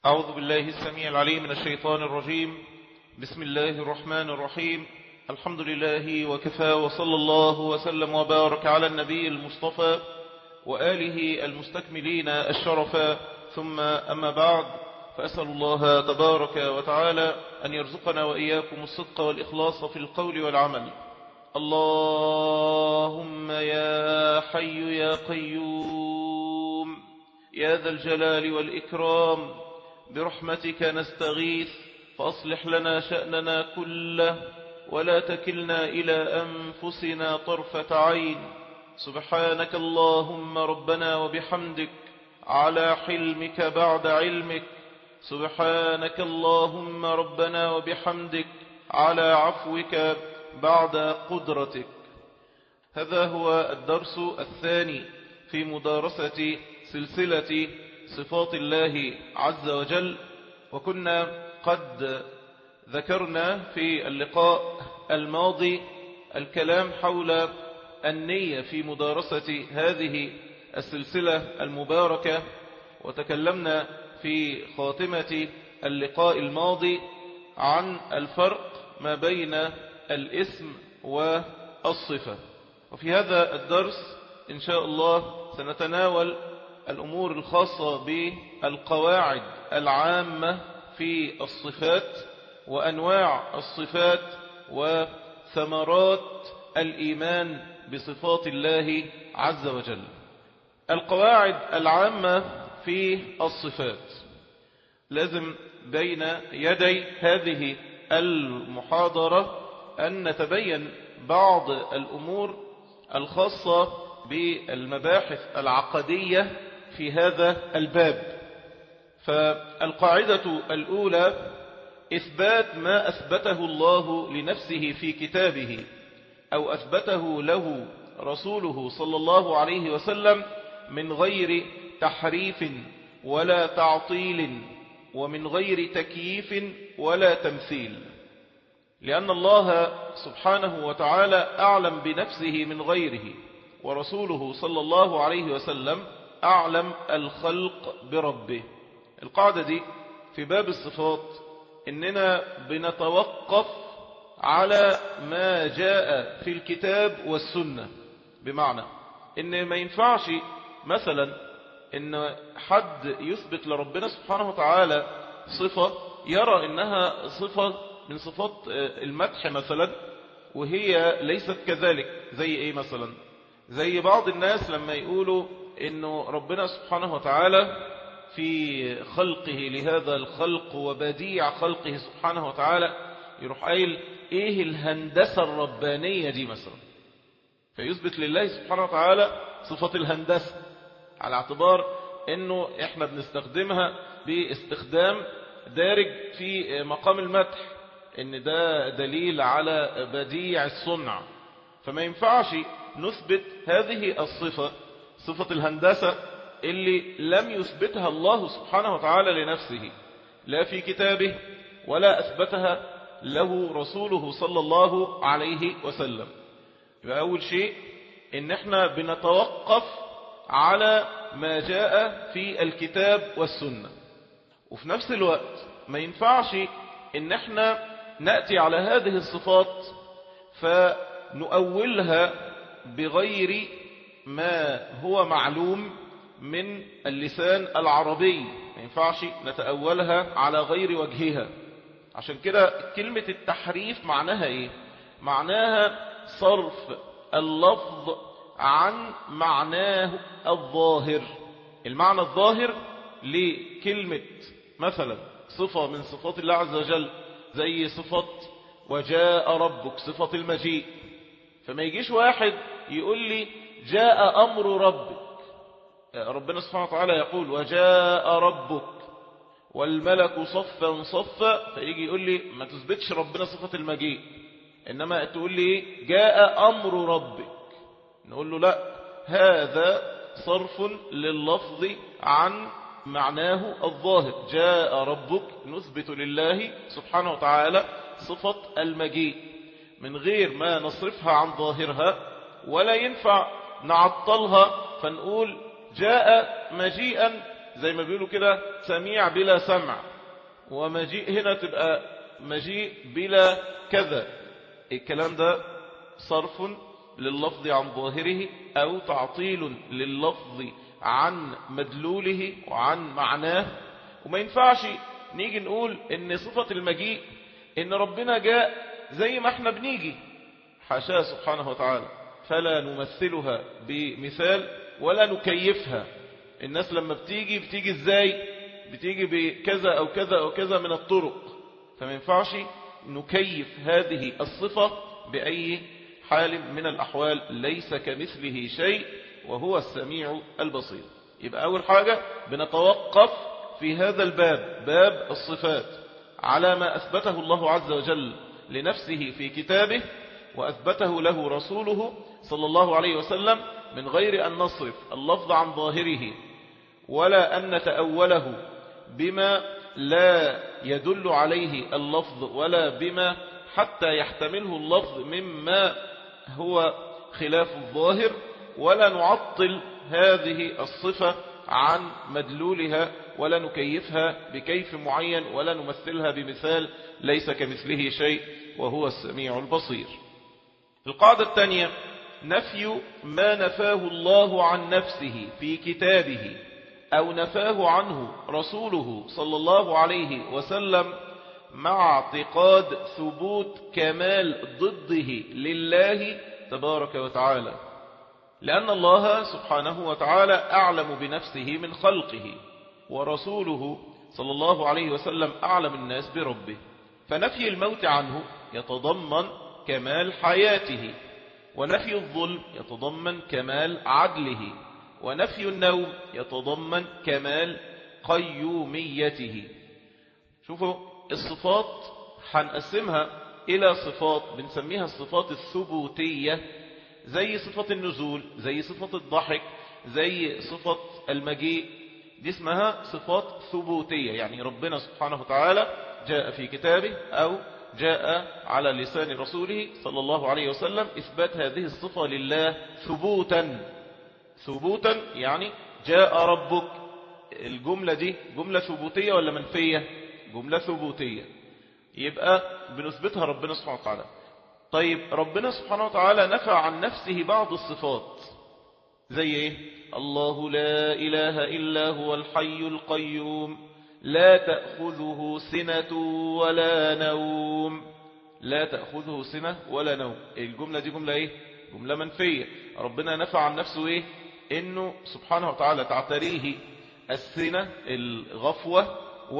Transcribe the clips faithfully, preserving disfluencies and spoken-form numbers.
أعوذ بالله السميع العليم من الشيطان الرجيم. بسم الله الرحمن الرحيم. الحمد لله وكفى، وصلى الله وسلم وبارك على النبي المصطفى وآله المستكملين الشرفا، ثم أما بعد، فأسأل الله تبارك وتعالى أن يرزقنا وإياكم الصدق والإخلاص في القول والعمل. اللهم يا حي يا قيوم يا ذا الجلال والإكرام، برحمتك نستغيث، فأصلح لنا شأننا كله ولا تكلنا إلى أنفسنا طرفة عين. سبحانك اللهم ربنا وبحمدك على حلمك بعد علمك، سبحانك اللهم ربنا وبحمدك على عفوك بعد قدرتك. هذا هو الدرس الثاني في مدارسة سلسلة صفات الله عز وجل، وكنا قد ذكرنا في اللقاء الماضي الكلام حول النية في مدارسة هذه السلسلة المباركة، وتكلمنا في خاتمة اللقاء الماضي عن الفرق ما بين الاسم والصفة. وفي هذا الدرس إن شاء الله سنتناول الأمور الخاصة بالقواعد العامة في الصفات وأنواع الصفات وثمرات الإيمان بصفات الله عز وجل. القواعد العامة في الصفات، لازم بين يدي هذه المحاضرة أن نتبين بعض الأمور الخاصة بالمباحث العقدية في هذا الباب. فالقاعدة الأولى إثبات ما أثبته الله لنفسه في كتابه أو أثبته له رسوله صلى الله عليه وسلم من غير تحريف ولا تعطيل ومن غير تكييف ولا تمثيل، لأن الله سبحانه وتعالى أعلم بنفسه من غيره، ورسوله صلى الله عليه وسلم أعلم الخلق بربه. القاعدة دي في باب الصفات إننا بنتوقف على ما جاء في الكتاب والسنة، بمعنى إن ما ينفعش مثلا إن حد يثبت لربنا سبحانه وتعالى صفة يرى إنها صفة من صفات المدح مثلا وهي ليست كذلك. زي إيه مثلا؟ زي بعض الناس لما يقولوا إنه ربنا سبحانه وتعالى في خلقه لهذا الخلق وبديع خلقه سبحانه وتعالى، يروح قايل إيه الهندسة الربانية دي مثلا، فيثبت لله سبحانه وتعالى صفة الهندسة على اعتبار إنه إحنا بنستخدمها باستخدام دارج في مقام المدح، إن ده دليل على بديع الصنع. فما ينفعش نثبت هذه الصفة، صفة الهندسة اللي لم يثبتها الله سبحانه وتعالى لنفسه لا في كتابه ولا أثبتها له رسوله صلى الله عليه وسلم. يبقى أول شيء إن احنا بنتوقف على ما جاء في الكتاب والسنة، وفي نفس الوقت ما ينفعش إن احنا نأتي على هذه الصفات فنؤولها بغير ما هو معلوم من اللسان العربي، ما ينفعش نتأولها على غير وجهها. عشان كده كلمة التحريف معناها ايه؟ معناها صرف اللفظ عن معناه الظاهر. المعنى الظاهر لكلمة مثلا صفة من صفات الله عز وجل زي صفة وجاء ربك، صفة المجيء، فما يجيش واحد يقول لي جاء أمر ربك. ربنا سبحانه وتعالى يقول وجاء ربك والملك صفا صفا، فيجي يقول لي ما تثبتش ربنا صفة المجيء، إنما تقول لي جاء أمر ربك. نقول له لا، هذا صرف لللفظ عن معناه الظاهر. جاء ربك نثبت لله سبحانه وتعالى صفة المجيء من غير ما نصرفها عن ظاهرها، ولا ينفع نعطلها فنقول جاء مجيئا زي ما بيقولوا كده سميع بلا سمع، ومجيء هنا تبقى مجيء بلا كذا. الكلام ده صرف لللفظ عن ظاهره أو تعطيل لللفظ عن مدلوله وعن معناه. وما ينفعش نيجي نقول ان صفة المجيء ان ربنا جاء زي ما احنا بنيجي، حاشاه سبحانه وتعالى، فلا نمثلها بمثال ولا نكيفها. الناس لما بتيجي بتيجي ازاي؟ بتيجي بكذا او كذا او كذا من الطرق، فما ينفعش نكيف هذه الصفة بأي حال من الأحوال. ليس كمثله شيء وهو السميع البصير. يبقى أول حاجة بنتوقف في هذا الباب، باب الصفات، على ما أثبته الله عز وجل لنفسه في كتابه وأثبته له رسوله صلى الله عليه وسلم، من غير أن نصرف اللفظ عن ظاهره ولا أن نتأوله بما لا يدل عليه اللفظ ولا بما حتى يحتمله اللفظ مما هو خلاف الظاهر، ولا نعطل هذه الصفة عن مدلولها ولا نكيفها بكيف معين ولا نمثلها بمثال. ليس كمثله شيء وهو السميع البصير. القاعدة الثانية نفي ما نفاه الله عن نفسه في كتابه أو نفاه عنه رسوله صلى الله عليه وسلم مع اعتقاد ثبوت كمال ضده لله تبارك وتعالى، لأن الله سبحانه وتعالى أعلم بنفسه من خلقه، ورسوله صلى الله عليه وسلم أعلم الناس بربه. فنفي الموت عنه يتضمن كمال حياته، ونفي الظلم يتضمن كمال عدله، ونفي النوم يتضمن كمال قيوميته. شوفوا الصفات هنقسمها إلى صفات بنسميها الصفات الثبوتية، زي صفة النزول، زي صفة الضحك، زي صفة المجيء. دي اسمها صفات ثبوتية، يعني ربنا سبحانه وتعالى جاء في كتابه أو جاء على لسان رسوله صلى الله عليه وسلم إثبات هذه الصفة لله ثبوتا. ثبوتا يعني جاء ربك. الجملة دي جملة ثبوتية ولا منفية؟ جملة ثبوتية، يبقى بنثبتها ربنا سبحانه وتعالى. طيب ربنا سبحانه وتعالى نفى عن نفسه بعض الصفات، زي ايه؟ الله لا إله إلا هو الحي القيوم لا تأخذه سنة ولا نوم. لا تأخذه سنة ولا نوم. الجملة دي جملة ايه؟ جملة منفية. ربنا نفى عن نفسه ايه؟ انه سبحانه وتعالى تعتريه السنة الغفوة،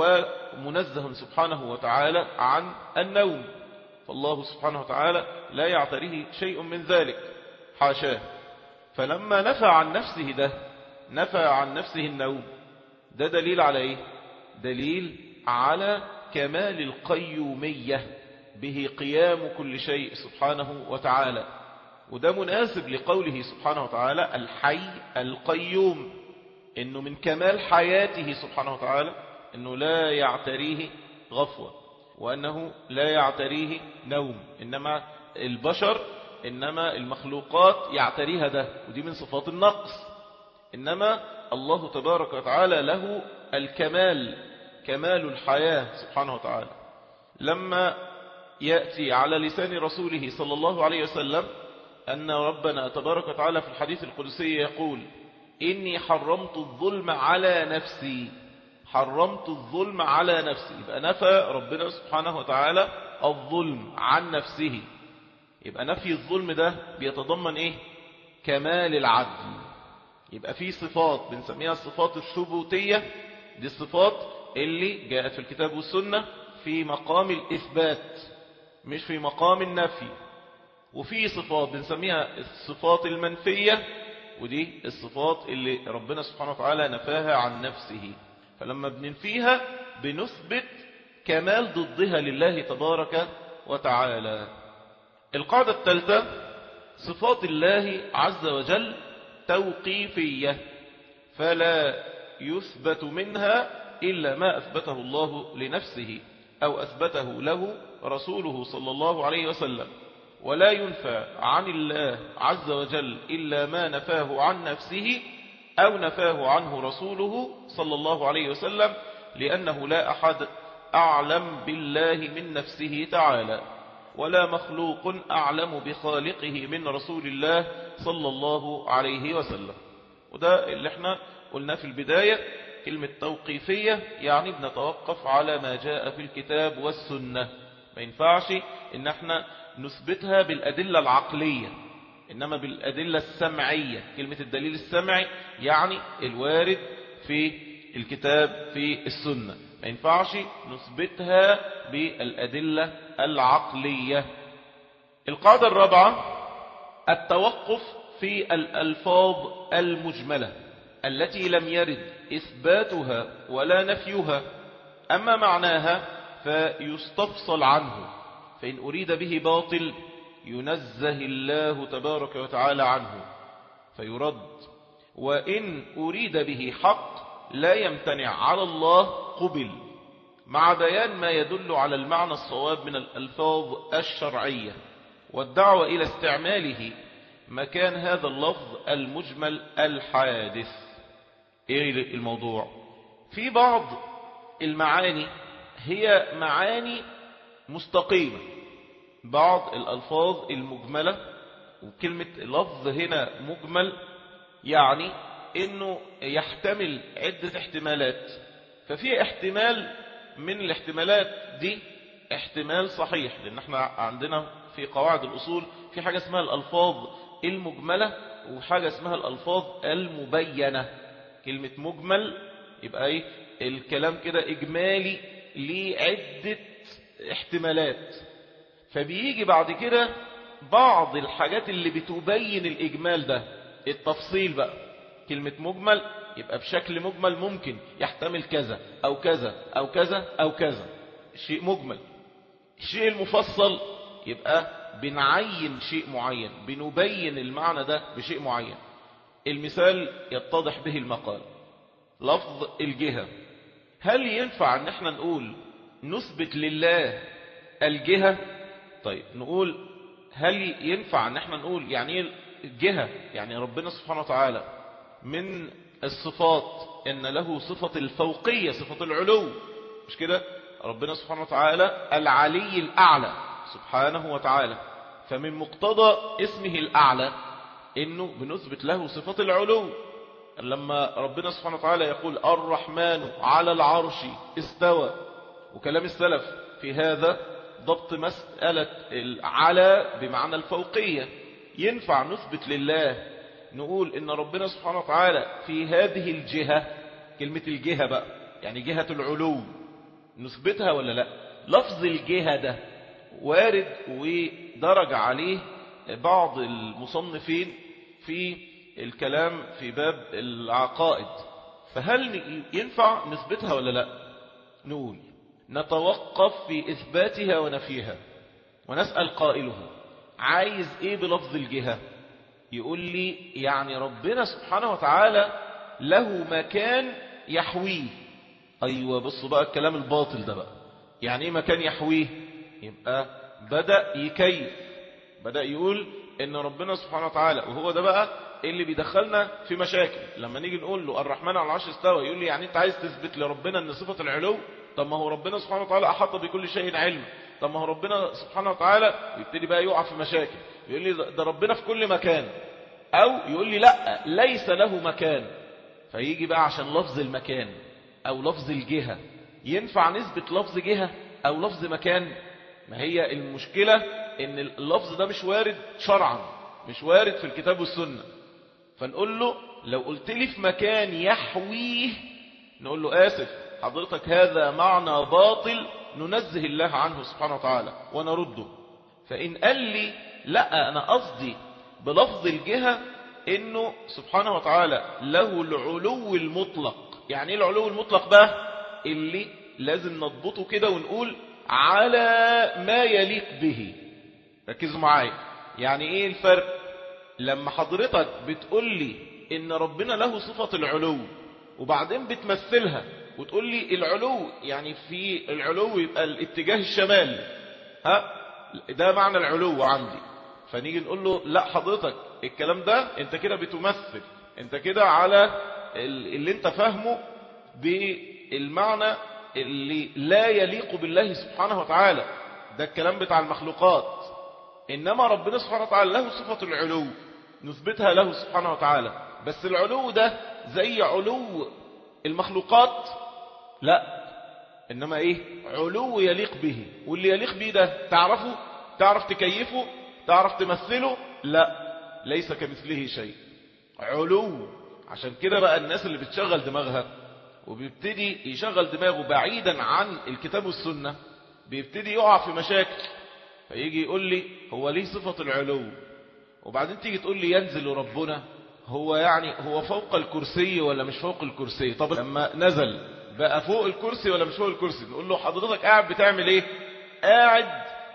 ومنزه سبحانه وتعالى عن النوم، فالله سبحانه وتعالى لا يعتريه شيء من ذلك، حاشاه. فلما نفى عن نفسه ده، نفى عن نفسه النوم، ده دليل على ايه؟ دليل على كمال القيومية، به قيام كل شيء سبحانه وتعالى. وده مناسب لقوله سبحانه وتعالى الحي القيوم، انه من كمال حياته سبحانه وتعالى انه لا يعتريه غفوة، وانه لا يعتريه نوم. انما البشر، انما المخلوقات يعتريها ده، ودي من صفات النقص. انما الله تبارك وتعالى له الكمال، كمال الحياة سبحانه وتعالى. لما يأتي على لسان رسوله صلى الله عليه وسلم أن ربنا تبارك وتعالى في الحديث القدسي يقول إني حرمت الظلم على نفسي، حرمت الظلم على نفسي. يبقى نفى ربنا سبحانه وتعالى الظلم عن نفسه. يبقى نفي الظلم ده بيتضمن إيه؟ كمال العدل. يبقى في صفات بنسميها الصفات الثبوتية، دي الصفات اللي جاءت في الكتاب والسنة في مقام الإثبات مش في مقام النفي. وفي صفات بنسميها الصفات المنفية، ودي الصفات اللي ربنا سبحانه وتعالى نفاها عن نفسه. فلما بننفيها بنثبت كمال ضدها لله تبارك وتعالى. القاعدة الثالثة صفات الله عز وجل توقيفية، فلا يثبت منها إلا ما أثبته الله لنفسه أو أثبته له رسوله صلى الله عليه وسلم، ولا ينفى عن الله عز وجل إلا ما نفاه عن نفسه أو نفاه عنه رسوله صلى الله عليه وسلم، لأنه لا أحد أعلم بالله من نفسه تعالى، ولا مخلوق أعلم بخالقه من رسول الله صلى الله عليه وسلم. وده اللي احنا قلنا في البداية، كلمة توقيفية يعني بنتوقف على ما جاء في الكتاب والسنة. ما ينفعش ان احنا نثبتها بالأدلة العقلية، إنما بالأدلة السمعية. كلمة الدليل السمعي يعني الوارد في الكتاب في السنة. ما ينفعش نثبتها بالأدلة العقلية. القاعدة الرابعة التوقف في الألفاظ المجملة التي لم يرد إثباتها ولا نفيها، أما معناها فيستفصل عنه، فإن أريد به باطل ينزه الله تبارك وتعالى عنه فيرد، وإن أريد به حق لا يمتنع على الله قبل، مع بيان ما يدل على المعنى الصواب من الألفاظ الشرعية، والدعوة إلى استعماله مكان هذا اللفظ المجمل الحادث. إيه الموضوع؟ في بعض المعاني هي معاني مستقيمة، بعض الألفاظ المجملة، وكلمة اللفظ هنا مجمل يعني إنه يحتمل عدة احتمالات، ففي احتمال من الاحتمالات دي احتمال صحيح، لأن احنا عندنا في قواعد الأصول في حاجة اسمها الألفاظ المجملة وحاجة اسمها الألفاظ المبينة. كلمة مجمل يبقى ايه؟ الكلام كده إجمالي لعدة احتمالات، فبيجي بعد كده بعض الحاجات اللي بتبين الإجمال ده التفصيل بقى. كلمة مجمل يبقى بشكل مجمل ممكن يحتمل كذا أو كذا أو كذا أو كذا، شيء مجمل. الشيء المفصل يبقى بنعين شيء معين، بنبين المعنى ده بشيء معين. المثال يتضح به المقال، لفظ الجهة. هل ينفع ان احنا نقول نثبت لله الجهة؟ طيب نقول هل ينفع ان احنا نقول يعني ايه الجهة؟ يعني ربنا سبحانه وتعالى من الصفات ان له صفة الفوقية، صفة العلو، مش كده؟ ربنا سبحانه وتعالى العلي الأعلى سبحانه وتعالى، فمن مقتضى اسمه الأعلى انه بنثبت له صفة العلو. لما ربنا سبحانه وتعالى يقول الرحمن على العرش استوى، وكلام السلف في هذا ضبط مسألة العلى بمعنى الفوقية. ينفع نثبت لله نقول ان ربنا سبحانه وتعالى في هذه الجهة، كلمة الجهة بقى يعني جهة العلو، نثبتها ولا لا؟ لفظ الجهة ده وارد ودرج عليه بعض المصنفين في الكلام في باب العقائد، فهل ينفع نثبتها ولا لا؟ نقول نتوقف في إثباتها ونفيها، ونسأل قائله عايز ايه بلفظ الجهة؟ يقول لي يعني ربنا سبحانه وتعالى له مكان يحويه. ايوه بصوا بقى الكلام الباطل ده بقى، يعني ايه مكان يحويه؟ يبقى بدأ يكيف، بدأ يقول ان ربنا سبحانه وتعالى، وهو ده بقى اللي بيدخلنا في مشاكل. لما نيجي نقول له الرحمن على العرش استوى، يقول لي يعني انت عايز تثبت لربنا ان صفة العلو؟ طب ما هو ربنا سبحانه وتعالى احاط بكل شيء علما. طب ما هو ربنا سبحانه وتعالى يبتدي بقى يقع في مشاكل، يقول لي ده ربنا في كل مكان، او يقول لي لا ليس له مكان. فيجي بقى عشان لفظ المكان او لفظ الجهة، ينفع نثبت لفظ جهة او لفظ مكان؟ ما هي المشكلة ان اللفظ ده مش وارد شرعا، مش وارد في الكتاب والسنة. فنقول له لو قلت لي في مكان يحويه، نقول له آسف حضرتك هذا معنى باطل ننزه الله عنه سبحانه وتعالى ونرده. فإن قال لي لا أنا قصدي بلفظ الجهة إنه سبحانه وتعالى له العلو المطلق. يعني إيه العلو المطلق بقى؟ اللي لازم نضبطه كده ونقول على ما يليق به. ركزوا معايا، يعني إيه الفرق؟ لما حضرتك بتقول لي إن ربنا له صفة العلو وبعدين بتمثلها وتقول لي العلو يعني في العلو يبقى الاتجاه الشمال، ها ده معنى العلو عندي. فنيجي نقول له لا حضرتك الكلام ده انت كده بتمثل، انت كده على اللي انت فاهمه بالمعنى اللي لا يليق بالله سبحانه وتعالى. ده الكلام بتاع المخلوقات. إنما ربنا سبحانه وتعالى له صفة العلو نثبتها له سبحانه وتعالى، بس العلو ده زي علو المخلوقات؟ لا، إنما إيه؟ علو يليق به. واللي يليق به ده تعرفه؟ تعرف تكيفه؟ تعرف تمثله؟ لا، ليس كمثله شيء. علو. عشان كده بقى الناس اللي بتشغل دماغها وبيبتدي يشغل دماغه بعيدا عن الكتاب والسنة بيبتدي يقع في مشاكل. فيجي يقول لي هو ليه صفة العلو، وبعدين تيجي تقول لي ينزل ربنا، هو يعني هو فوق الكرسي ولا مش فوق الكرسي؟ طب لما نزل بقى فوق الكرسي ولا مش فوق الكرسي؟ نقول له حضرتك قاعد بتعمل ايه؟ قاعد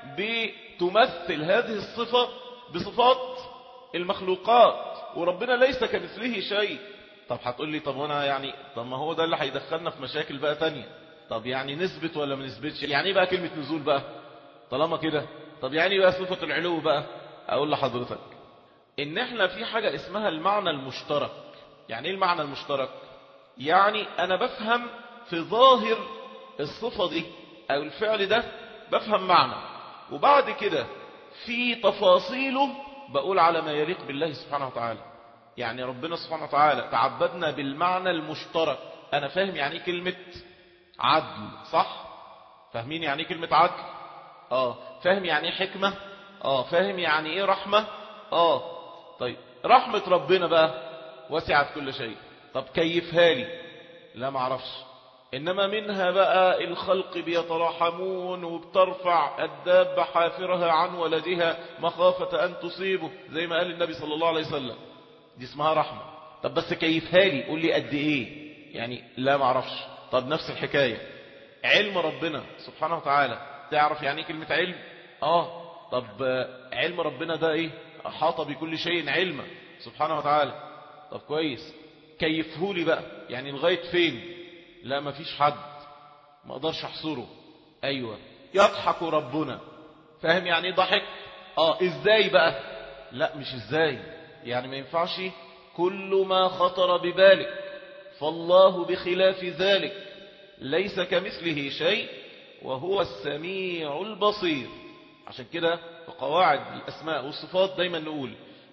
بتمثل هذه الصفة بصفات المخلوقات، وربنا ليس كمثله شيء. طب هتقول لي طب وانا يعني طب ما هو ده اللي هيدخلنا في مشاكل بقى تانية. طب يعني نثبت ولا ما نثبتش؟ يعني ايه بقى كلمة نزول بقى طالما كده؟ طب يعني بقى صفة العلو بقى؟ اقول لحضرتك ان احنا في حاجة اسمها المعنى المشترك. يعني ايه المعنى المشترك؟ يعني انا بفهم في ظاهر الصفة دي او الفعل ده بفهم معنى، وبعد كده في تفاصيله بقول على ما يليق بالله سبحانه وتعالى. يعني ربنا سبحانه وتعالى تعبدنا بالمعنى المشترك. انا فاهم يعني ايه كلمة عدل، صح؟ فاهمين يعني ايه كلمة عدل؟ اه. فاهم يعني ايه حكمة؟ اه. فاهم يعني ايه رحمة؟ اه. طيب رحمة ربنا بقى وسعت كل شيء، طب كيفها لي؟ لا معرفش. انما منها بقى الخلق بيتراحمون وبترفع الدابة حافرها عن ولدها مخافة ان تصيبه، زي ما قال النبي صلى الله عليه وسلم، دي اسمها رحمة. طب بس كيفها لي، قول لي قد ايه يعني؟ لا معرفش. طب نفس الحكاية علم ربنا سبحانه وتعالى، تعرف يعني ايه كلمة علم؟ اه. طب علم ربنا ده ايه؟ احاط بكل شيء علما سبحانه وتعالى. طب كويس، كيفهولي بقى يعني لغاية فين؟ لا مفيش حد، ما اقدرش احصره. ايوه، يضحك ربنا، فاهم يعني ايه ضحك؟ اه. ازاي بقى؟ لا مش ازاي، يعني ما ينفعش كل ما خطر ببالك، فالله بخلاف ذلك ليس كمثله شيء وهو السميع البصير. عشان كده في قواعد الأسماء والصفات دايما نقول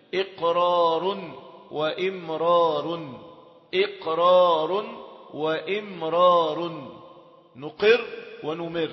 إقرار وإمرار، إقرار وإمرار، نقر ونمر.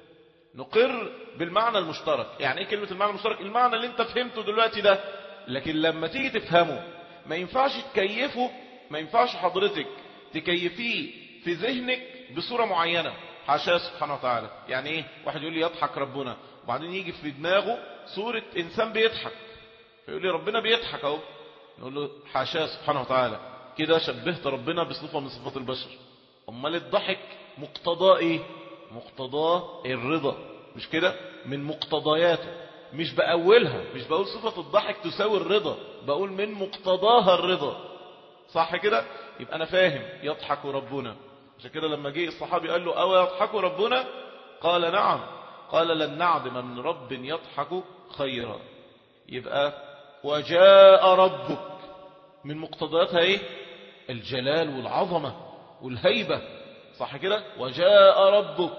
نقر بالمعنى المشترك. يعني ايه كلمة المعنى المشترك؟ المعنى اللي انت فهمته دلوقتي ده، لكن لما تيجي تفهمه ما ينفعش تكيفه، ما ينفعش حضرتك تكيفيه في ذهنك بصورة معينة، حاشاه سبحانه وتعالى. يعني ايه؟ واحد يقول لي يضحك ربنا، وبعدين يجي في دماغه صورة انسان بيضحك، فيقول لي ربنا بيضحك اهو، نقول له حاشاه سبحانه وتعالى، كده شبهت ربنا بصفة من صفات البشر. امال الضحك مقتضاه ايه؟ مقتضاه الرضا، مش كده؟ من مقتضياته، مش بأولها، مش بقول صفة الضحك تساوي الرضا، بقول من مقتضاها الرضا، صح كده؟ يبقى انا فاهم يضحك ربنا. عشان كده لما جه الصحابي قال له أو يضحك ربنا؟ قال نعم. قال لن نعدم من رب يضحك خيرا. يبقى وجاء ربك من مقتضياتها ايه؟ الجلال والعظمة والهيبة، صح كده؟ وجاء ربك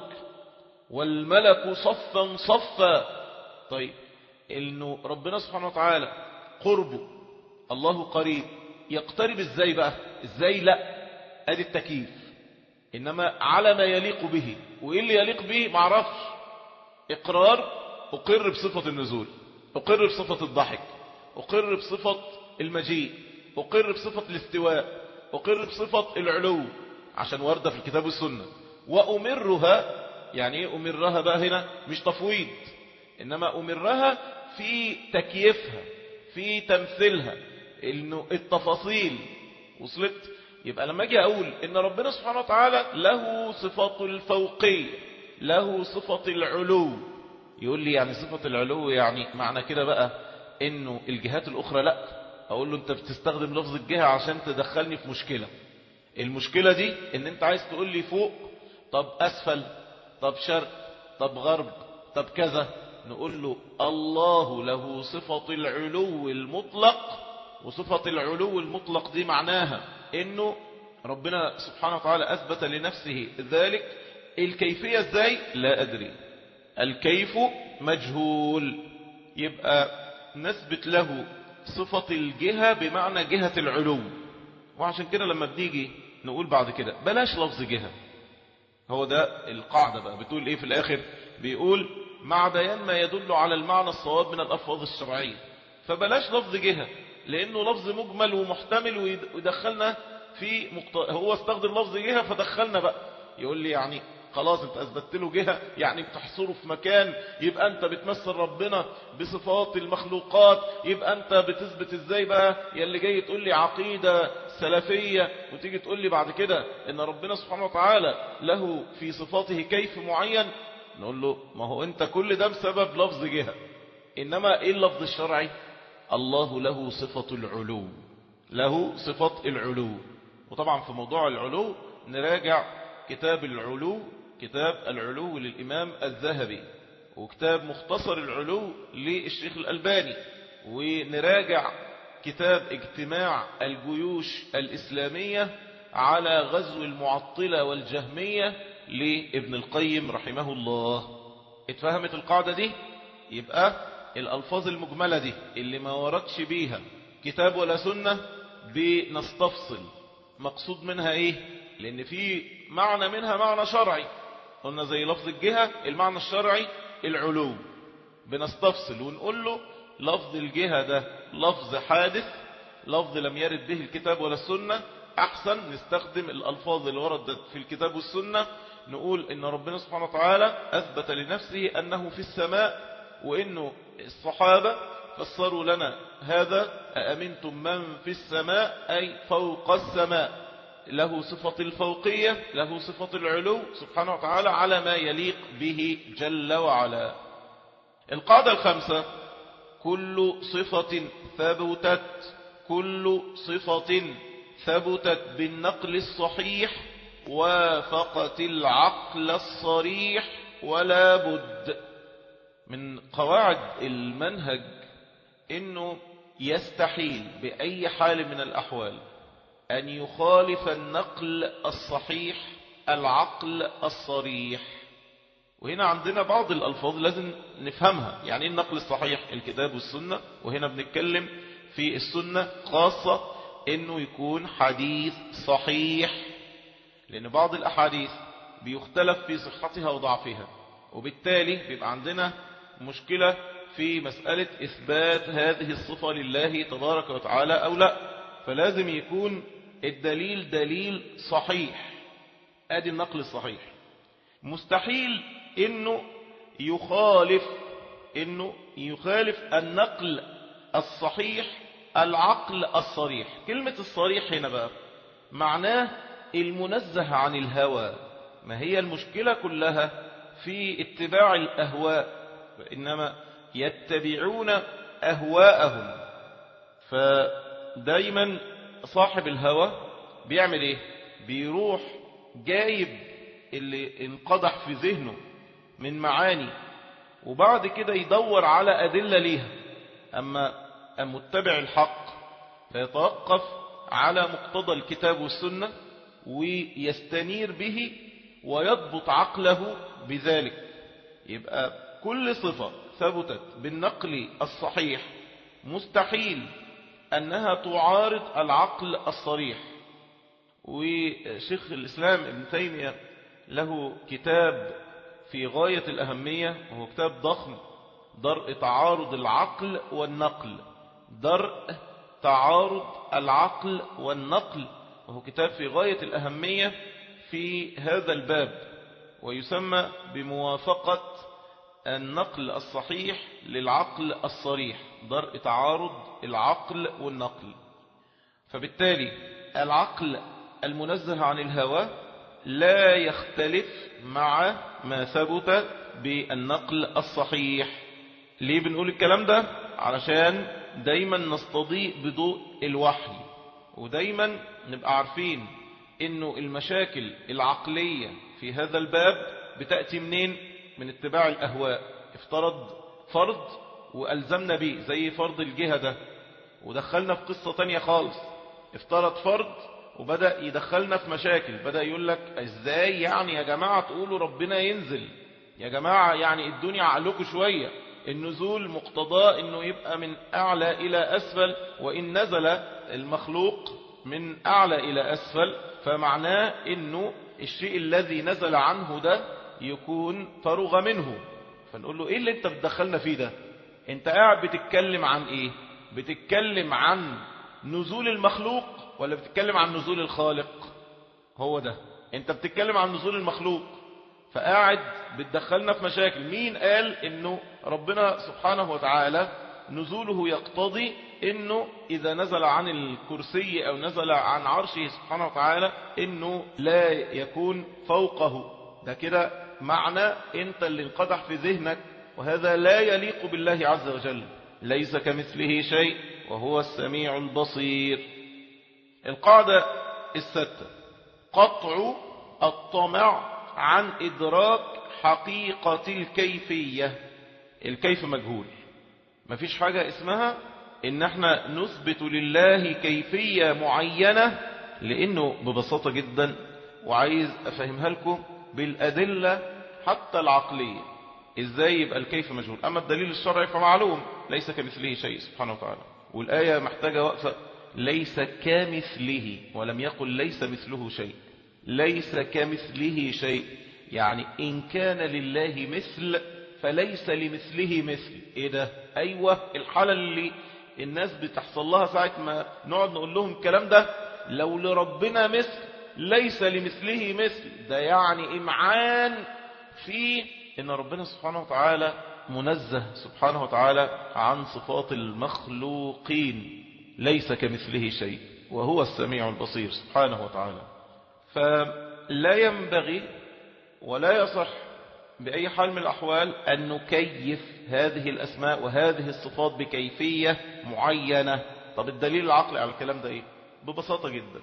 والملك صفا صفا. طيب انه ربنا سبحانه وتعالى قربه، الله قريب، يقترب ازاي بقى؟ ازاي؟ لا، ادي التكييف. انما على ما يليق به، وايه اللي يليق به معرفش. اقرار، اقر بصفة النزول، اقر بصفة الضحك، اقر بصفة المجيء، اقر بصفة الاستواء، اقر بصفة العلو، عشان واردة في الكتاب والسنة. وامرها، يعني ايه امرها بقى هنا؟ مش تفويض، انما امرها في تكييفها، في تمثيلها، انه التفاصيل وصلت. يبقى لما اجي اقول ان ربنا سبحانه وتعالى له صفة الفوقية، له صفة العلو، يقول لي يعني صفة العلو يعني معنى كده بقى انه الجهات الاخرى لا. اقول له انت بتستخدم لفظ الجهة عشان تدخلني في مشكلة. المشكلة دي ان انت عايز تقول لي فوق، طب اسفل، طب شرق، طب غرب، طب كذا. نقول له الله له صفة العلو المطلق وصفة العلو المطلق دي معناها انه ربنا سبحانه وتعالى اثبت لنفسه ذلك. الكيفية ازاي؟ لا ادري. الكيف مجهول. يبقى نثبت له صفة الجهة بمعنى جهة العلو. وعشان كده لما بنيجي نقول بعد كده بلاش لفظ جهة، هو ده القاعدة بقى بتقول ايه في الاخر؟ بيقول مع بيان ما يدل على المعنى الصواب من الألفاظ الشرعية. فبلاش لفظ جهة لأنه لفظ مجمل ومحتمل ويدخلنا في مقت... هو استخدم لفظ جهة فدخلنا بقى. يقول لي يعني خلاص انت اثبتت له جهة يعني بتحصره في مكان، يبقى انت بتمثل ربنا بصفات المخلوقات، يبقى انت بتثبت ازاي بقى يا اللي جاي تقول لي عقيدة سلفية وتيجي تقول لي بعد كده ان ربنا سبحانه وتعالى له في صفاته كيف معين؟ نقول له ما هو انت كل ده بسبب لفظ جهة. انما ايه اللفظ الشرعي؟ الله له صفة العلو، له صفة العلو. وطبعا في موضوع العلو نراجع كتاب العلو، كتاب العلو للإمام الذهبي، وكتاب مختصر العلو للشيخ الألباني، ونراجع كتاب اجتماع الجيوش الإسلامية على غزو المعطلة والجهمية لابن القيم رحمه الله. اتفهمت القاعدة دي؟ يبقى الألفاظ المجملة دي اللي ما وردش بيها كتاب ولا سنة بنستفصل مقصود منها ايه، لان في معنى منها معنى شرعي قلنا زي لفظ الجهة، المعنى الشرعي العلو، بنستفصل ونقول له لفظ الجهة ده لفظ حادث، لفظ لم يرد به الكتاب ولا السنة، احسن نستخدم الالفاظ اللي وردت في الكتاب والسنة. نقول ان ربنا سبحانه وتعالى اثبت لنفسه انه في السماء، وانه الصحابة فسروا لنا هذا أأمنتم من في السماء أي فوق السماء، له صفة الفوقية، له صفة العلو سبحانه وتعالى على ما يليق به جل وعلا. القاعدة الخامسة: كل صفة ثبتت كل صفة ثبتت بالنقل الصحيح وافقت العقل الصريح ولا بد. من قواعد المنهج انه يستحيل بأي حال من الأحوال أن يخالف النقل الصحيح العقل الصريح. وهنا عندنا بعض الألفاظ لازم نفهمها. يعني النقل الصحيح الكتاب والسنة، وهنا بنتكلم في السنة خاصة انه يكون حديث صحيح، لأن بعض الأحاديث بيختلف في صحتها وضعفها، وبالتالي بيبقى عندنا مشكلة في مسألة إثبات هذه الصفة لله تبارك وتعالى أو لا. فلازم يكون الدليل دليل صحيح، ادي النقل الصحيح. مستحيل انه يخالف انه يخالف النقل الصحيح العقل الصريح. كلمة الصريح هنا بقى معناه المنزه عن الهوى. ما هي المشكلة كلها في اتباع الأهواء، إنما يتبعون أهواءهم. فدايما صاحب الهوى بيعمل ايه؟ بيروح جايب اللي انقضح في ذهنه من معاني وبعد كده يدور على أدلة ليها. أما متبع الحق فيتوقف على مقتضى الكتاب والسنة ويستنير به ويضبط عقله بذلك. يبقى كل صفة ثبتت بالنقل الصحيح مستحيل أنها تعارض العقل الصريح. وشيخ الإسلام ابن تيمية له كتاب في غاية الأهمية، وهو كتاب ضخم، درء تعارض العقل والنقل. درء تعارض العقل والنقل، وهو كتاب في غاية الأهمية في هذا الباب، ويسمى بموافقة النقل الصحيح للعقل الصريح، درء تعارض العقل والنقل. فبالتالي العقل المنزه عن الهوى لا يختلف مع ما ثبت بالنقل الصحيح. ليه بنقول الكلام ده؟ علشان دايما نستضيء بضوء الوحي، ودايما نبقى عارفين انه المشاكل العقلية في هذا الباب بتأتي منين؟ من اتباع الأهواء. افترض فرض وألزمنا به زي فرض الجهة ده، ودخلنا في قصة تانية خالص. افترض فرض وبدأ يدخلنا في مشاكل، بدأ يقول لك ازاي يعني يا جماعة تقولوا ربنا ينزل؟ يا جماعة يعني الدنيا عقلكم شوية، النزول مقتضاه انه يبقى من اعلى الى اسفل، وان نزل المخلوق من اعلى الى اسفل فمعناه انه الشيء الذي نزل عنه ده يكون فرغ منه. فنقول له ايه اللي انت بتدخلنا فيه ده؟ انت قاعد بتتكلم عن ايه؟ بتتكلم عن نزول المخلوق ولا بتتكلم عن نزول الخالق؟ هو ده، انت بتتكلم عن نزول المخلوق، فقاعد بتدخلنا في مشاكل. مين قال انه ربنا سبحانه وتعالى نزوله يقتضي انه اذا نزل عن الكرسي او نزل عن عرشه سبحانه وتعالى انه لا يكون فوقه؟ ده كده معنى انت اللي انقدح في ذهنك، وهذا لا يليق بالله عز وجل. ليس كمثله شيء وهو السميع البصير. القاعدة الستة: قطع الطمع عن إدراك حقيقة الكيفية. الكيف مجهول، مفيش حاجة اسمها إن احنا نثبت لله كيفية معينة، لأنه ببساطة جدا، وعايز أفهمها لكم بالأدلة حتى العقلية، إزاي يبقى الكيف مجهول. أما الدليل الشرعي فمعلوم، ليس كمثله شيء سبحانه وتعالى، والآية محتاجة وقفة. ليس كمثله، ولم يقل ليس مثله شيء، ليس كمثله شيء، يعني إن كان لله مثل فليس لمثله مثل. إيه ده؟ أيوة، الحالة اللي الناس بتحصل لها ساعة ما نقعد نقول لهم الكلام ده، لو لربنا مثل ليس لمثله مثل، ده يعني إمعان في إن ربنا سبحانه وتعالى منزه سبحانه وتعالى عن صفات المخلوقين. ليس كمثله شيء وهو السميع البصير سبحانه وتعالى. فلا ينبغي ولا يصح بأي حال من الأحوال أن نكيف هذه الأسماء وهذه الصفات بكيفية معينة. طب الدليل العقلي على الكلام ده إيه؟ ببساطة جدا،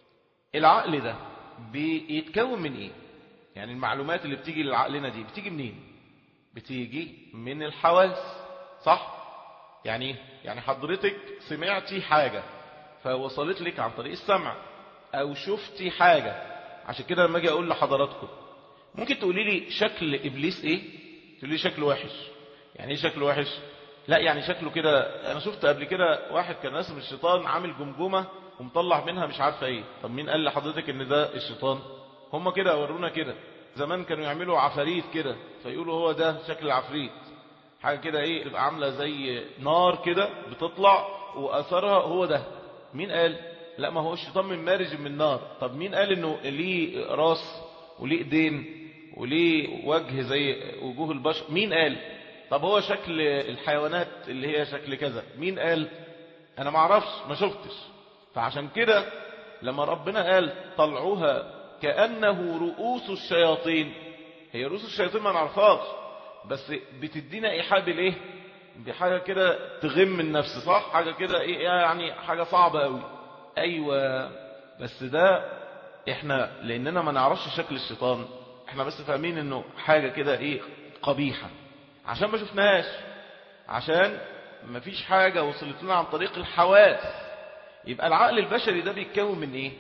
العقل ده بيتكون من إيه؟ يعني المعلومات اللي بتيجي لعقلنا دي بتيجي منين؟ بتيجي من الحواس، صح؟ يعني يعني حضرتك سمعتي حاجة فوصلت لك عن طريق السمع، أو شفتي حاجة. عشان كده لما أجي أقول لحضراتكم ممكن تقولي لي شكل إبليس إيه؟ تقولي لي شكله وحش. يعني إيه شكله وحش؟ لا يعني شكله كده، أنا شفت قبل كده واحد كان راسم الشيطان عامل جمجمة ومطلع منها مش عارفة إيه. طب مين قال لحضرتك إن ده الشيطان؟ هم كده ورونا كده. زمان كانوا يعملوا عفاريت كده فيقولوا هو ده شكل العفريت، حاجة كده إيه، تبقى عاملة زي نار كده بتطلع وأثرها هو ده. مين قال؟ لا ما هو الشيطان من مارج من نار. طب مين قال إنه ليه راس وليه ايدين وليه وجه زي وجوه البشر؟ مين قال؟ طب هو شكل الحيوانات اللي هي شكل كذا، مين قال؟ انا ما اعرفش، ما شفتش. فعشان كده لما ربنا قال طلعوها كأنه رؤوس الشياطين، هي رؤوس الشياطين ما نعرفهاش، بس بتدينا ايحاء بالايه؟ بحاجه كده تغم النفس، صح؟ حاجه كده ايه يعني، حاجه صعبه قوي. ايوه، بس ده احنا لاننا ما نعرفش شكل الشيطان، احنا بس فاهمين انه حاجة كده ايه قبيحة عشان ما شفناهاش، عشان ما فيش حاجة وصلت لنا عن طريق الحواس. يبقى العقل البشري ده بيتكون من ايه؟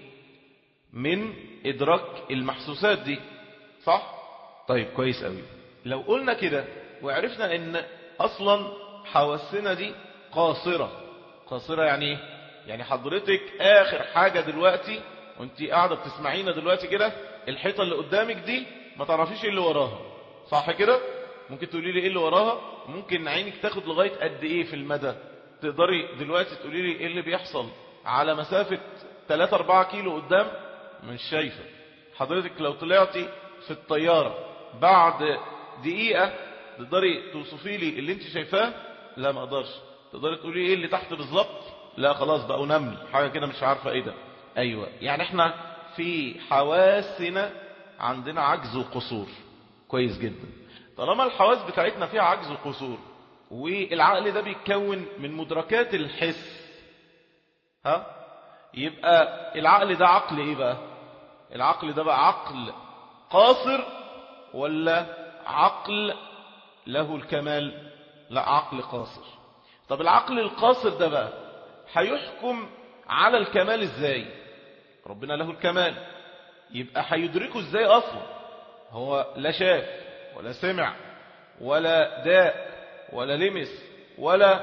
من ادراك المحسوسات دي، صح؟ طيب كويس قوي. لو قلنا كده وعرفنا ان اصلا حواسنا دي قاصرة. قاصرة يعني ايه؟ يعني حضرتك اخر حاجة دلوقتي وانت قاعدة بتسمعينا دلوقتي كده، الحيطة اللي قدامك دي ما تعرفيش ايه اللي وراها، صح كده؟ ممكن تقولي لي ايه اللي وراها، ممكن عينك تاخد لغاية قد ايه في المدى. تقدري دلوقتي تقولي لي ايه اللي بيحصل على مسافة ثلاثة أربعة كيلو قدام؟ مش شايفة. حضرتك لو طلعتي في الطيارة بعد دقيقة تقدري توصفي لي اللي انت شايفاه؟ لا ما اقدرش. تقدري تقولي ايه اللي تحت بالظبط؟ لا خلاص بقوا نمل، حاجة كده مش عارفة ايه ده. ايوه، يعني احنا في حواسنا عندنا عجز وقصور. كويس جدا. طالما الحواس بتاعتنا فيها عجز وقصور، والعقل ده بيتكون من مدركات الحس، ها، يبقى العقل ده عقل ايه بقى؟ العقل ده بقى عقل قاصر ولا عقل له الكمال؟ لا، عقل قاصر. طب العقل القاصر ده بقى هيحكم على الكمال ازاي؟ ربنا له الكمال، يبقى هيدركه ازاي اصلا؟ هو لا شاف ولا سمع ولا داء ولا لمس ولا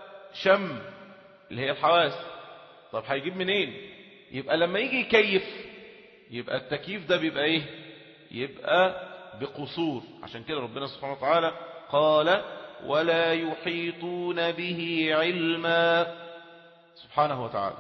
شم اللي هي الحواس. طب هيجيب منين؟ يبقى لما يجي يكيف، يبقى التكييف ده بيبقى ايه؟ يبقى بقصور. عشان كده ربنا سبحانه وتعالى قال ولا يحيطون به علما سبحانه وتعالى.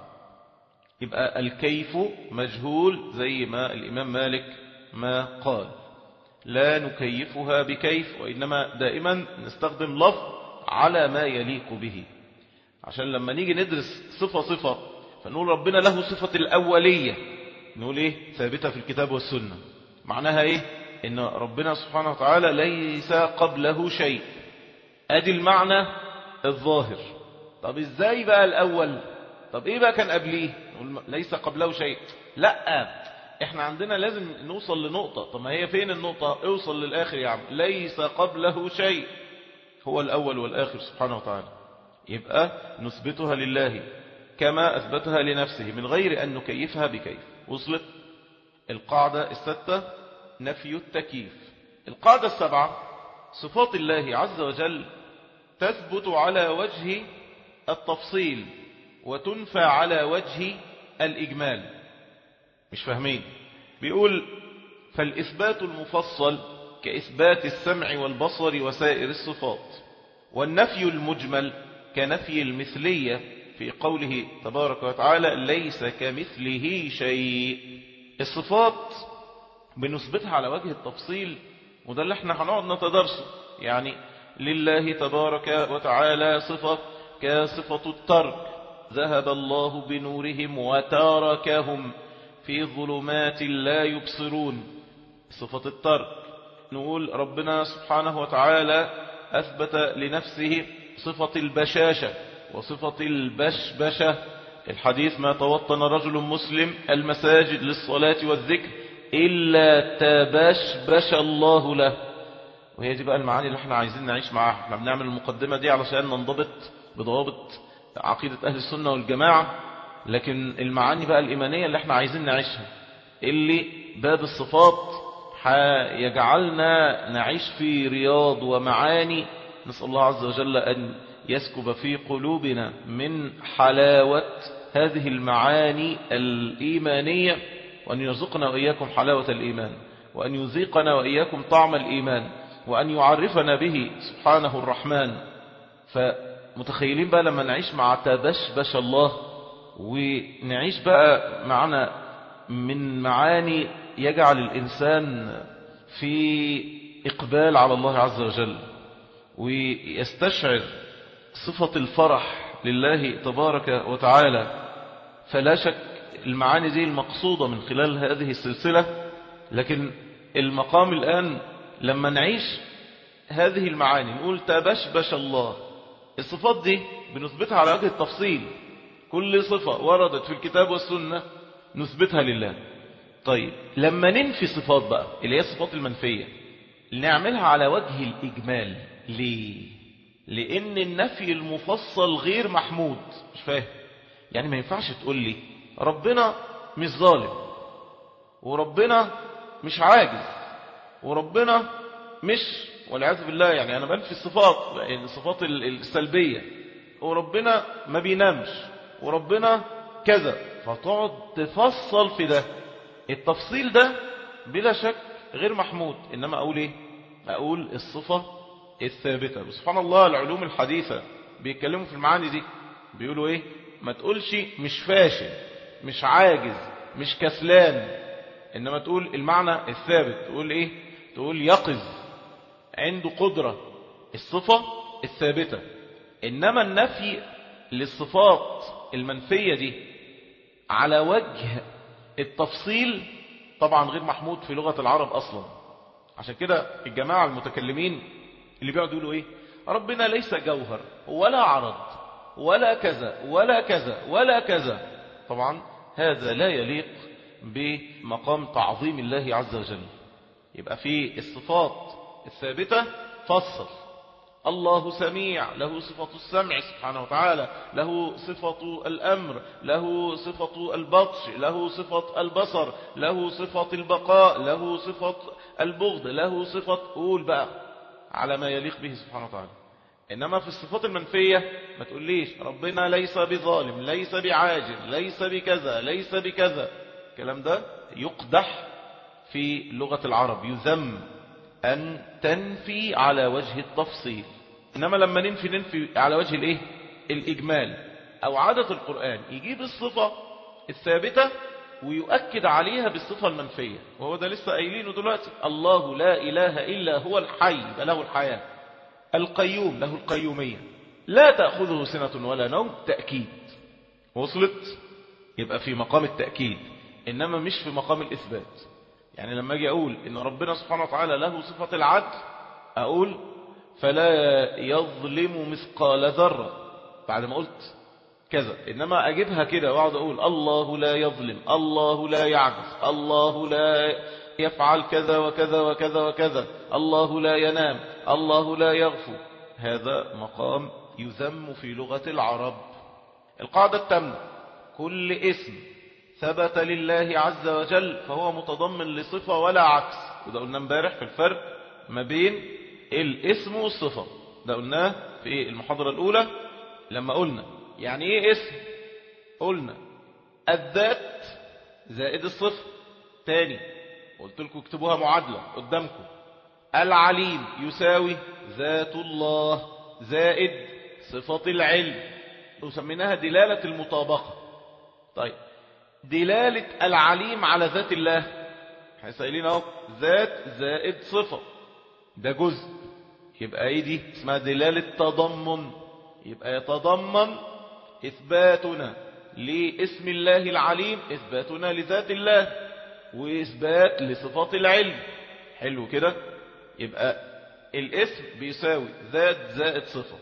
يبقى الكيف مجهول زي ما الإمام مالك ما قال لا نكيفها بكيف، وإنما دائما نستخدم لفظ على ما يليق به. عشان لما نيجي ندرس صفة صفة فنقول ربنا له صفة الأولية، نقول إيه؟ ثابتة في الكتاب والسنة. معناها إيه؟ إن ربنا سبحانه وتعالى ليس قبله شيء. أدي المعنى الظاهر. طب إزاي بقى الأول؟ طب إيه بقى كان قبليه؟ نقول ليس قبله شيء. لا، إحنا عندنا لازم نوصل لنقطة. طب ما هي فين النقطة؟ اوصل للآخر يا عم. ليس قبله شيء، هو الأول والآخر سبحانه وتعالى. يبقى نثبتها لله كما أثبتها لنفسه من غير أن نكيفها بكيف. وصلت؟ القاعدة الستة نفي التكييف. القاعدة السبعة صفات الله عز وجل تثبت على وجه التفصيل وتنفى على وجه الإجمال. مش فاهمين؟ بيقول فالإثبات المفصل كإثبات السمع والبصر وسائر الصفات، والنفي المجمل كنفي المثلية في قوله تبارك وتعالى ليس كمثله شيء. الصفات بنثبتها على وجه التفصيل، وده اللي احنا هنقعد نتدرسه. يعني لله تبارك وتعالى صفة كصفة الترك، ذهب الله بنورهم وتاركهم في ظلمات لا يبصرون، صفة الترك. نقول ربنا سبحانه وتعالى أثبت لنفسه صفة البشاشة وصفة البشبشة. الحديث ما توطن رجل مسلم المساجد للصلاة والذكر إلا تبشبش الله له. وهي دي بقى المعاني اللي احنا عايزين نعيش معاها. احنا بنعمل المقدمة دي علشان ننضبط بضوابط عقيدة أهل السنة والجماعة، لكن المعاني بقى الإيمانية اللي احنا عايزين نعيشها، اللي باب الصفات يجعلنا نعيش في رياض ومعاني. نسأل الله عز وجل أن يسكب في قلوبنا من حلاوة هذه المعاني الإيمانية، وأن يرزقنا وإياكم حلاوة الإيمان، وأن يذيقنا وإياكم طعم الإيمان، وأن يعرفنا به سبحانه الرحمن. فمتخيلين بقى لما نعيش مع تبشبش الله، ونعيش بقى معنا من معاني يجعل الإنسان في إقبال على الله عز وجل، ويستشعر صفة الفرح لله تبارك وتعالى. فلا شك المعاني دي المقصودة من خلال هذه السلسلة. لكن المقام الآن لما نعيش هذه المعاني نقول تبشبش الله. الصفات دي بنثبتها على وجه التفصيل، كل صفة وردت في الكتاب والسنة نثبتها لله. طيب لما ننفي صفات بقى اللي هي الصفات المنفية نعملها على وجه الإجمال. ليه؟ لأن النفي المفصل غير محمود. مش فاهم يعني؟ ما ينفعش تقول لي ربنا مش ظالم، وربنا مش عاجز، وربنا مش، والعياذ بالله يعني أنا بنفي الصفات الصفات السلبية، وربنا ما بينامش، وربنا كذا، فتقعد تفصل في ده. التفصيل ده بلا شك غير محمود. إنما أقول إيه؟ أقول الصفة الثابتة. سبحان الله العلوم الحديثة بيتكلموا في المعاني دي، بيقولوا إيه؟ ما تقولش مش فاشل، مش عاجز، مش كسلان، إنما تقول المعنى الثابت. تقول إيه؟ تقول يقظ، عنده قدرة، الصفة الثابتة. إنما النفي للصفات المنفية دي على وجه التفصيل طبعا غير محمود في لغة العرب أصلا. عشان كده الجماعة المتكلمين اللي بيقعدوا يقولوا إيه؟ ربنا ليس جوهر ولا عرض ولا كذا ولا كذا ولا كذا. طبعا هذا لا يليق بمقام تعظيم الله عز وجل. يبقى في الصفات الثابتة فصل، الله سميع، له صفة السمع سبحانه وتعالى، له صفة الأمر، له صفة البطش، له صفة البصر، له صفة البقاء، له صفة البغض، له صفة، قول بقى على ما يليق به سبحانه وتعالى. إنما في الصفات المنفية ما تقوليش ربنا ليس بظالم، ليس بعاجل، ليس بكذا، ليس بكذا. الكلام ده يقدح في لغة العرب، يذم أن تنفي على وجه التفصيل. إنما لما ننفي ننفي على وجه الإيه؟ الإجمال. أو عادة القرآن يجيب الصفة الثابتة ويؤكد عليها بالصفة المنفية، وهو ده لسه قايلينه دلوقتي. الله لا إله إلا هو الحي، له الحياة. القيوم، له القيومية. لا تأخذه سنة ولا نوم، تأكيد. وصلت؟ يبقى في مقام التأكيد، إنما مش في مقام الإثبات. يعني لما أجي أقول إن ربنا سبحانه وتعالى له صفة العدل، أقول فلا يظلم مثقال ذرة بعد ما قلت كذا. إنما أجيبها كده وأقعد أقول الله لا يظلم، الله لا يعجز، الله لا يفعل كذا وكذا وكذا وكذا، الله لا ينام، الله لا يغفو، هذا مقام يذم في لغة العرب. القاعدة التامة: كل اسم ثبت لله عز وجل فهو متضمن لصفة ولا عكس. وده قلنا امبارح في الفرق ما بين الاسم والصفة، ده قلناه في المحاضرة الأولى لما قلنا يعني ايه اسم. قلنا الذات زائد الصفة. تاني قلت لكم اكتبوها معادلة قدامكم: العليم يساوي ذات الله زائد صفة العلم، وسميناها دلالة المطابقة. طيب دلالة العليم على ذات الله، احنا سائلين اهو ذات زائد صفة، ده جزء، يبقى ايه دي؟ اسمها دلالة تضمن. يبقى يتضمن إثباتنا لاسم الله العليم إثباتنا لذات الله وإثبات لصفات العلم. حلو كده؟ يبقى الاسم بيساوي ذات زائد صفة.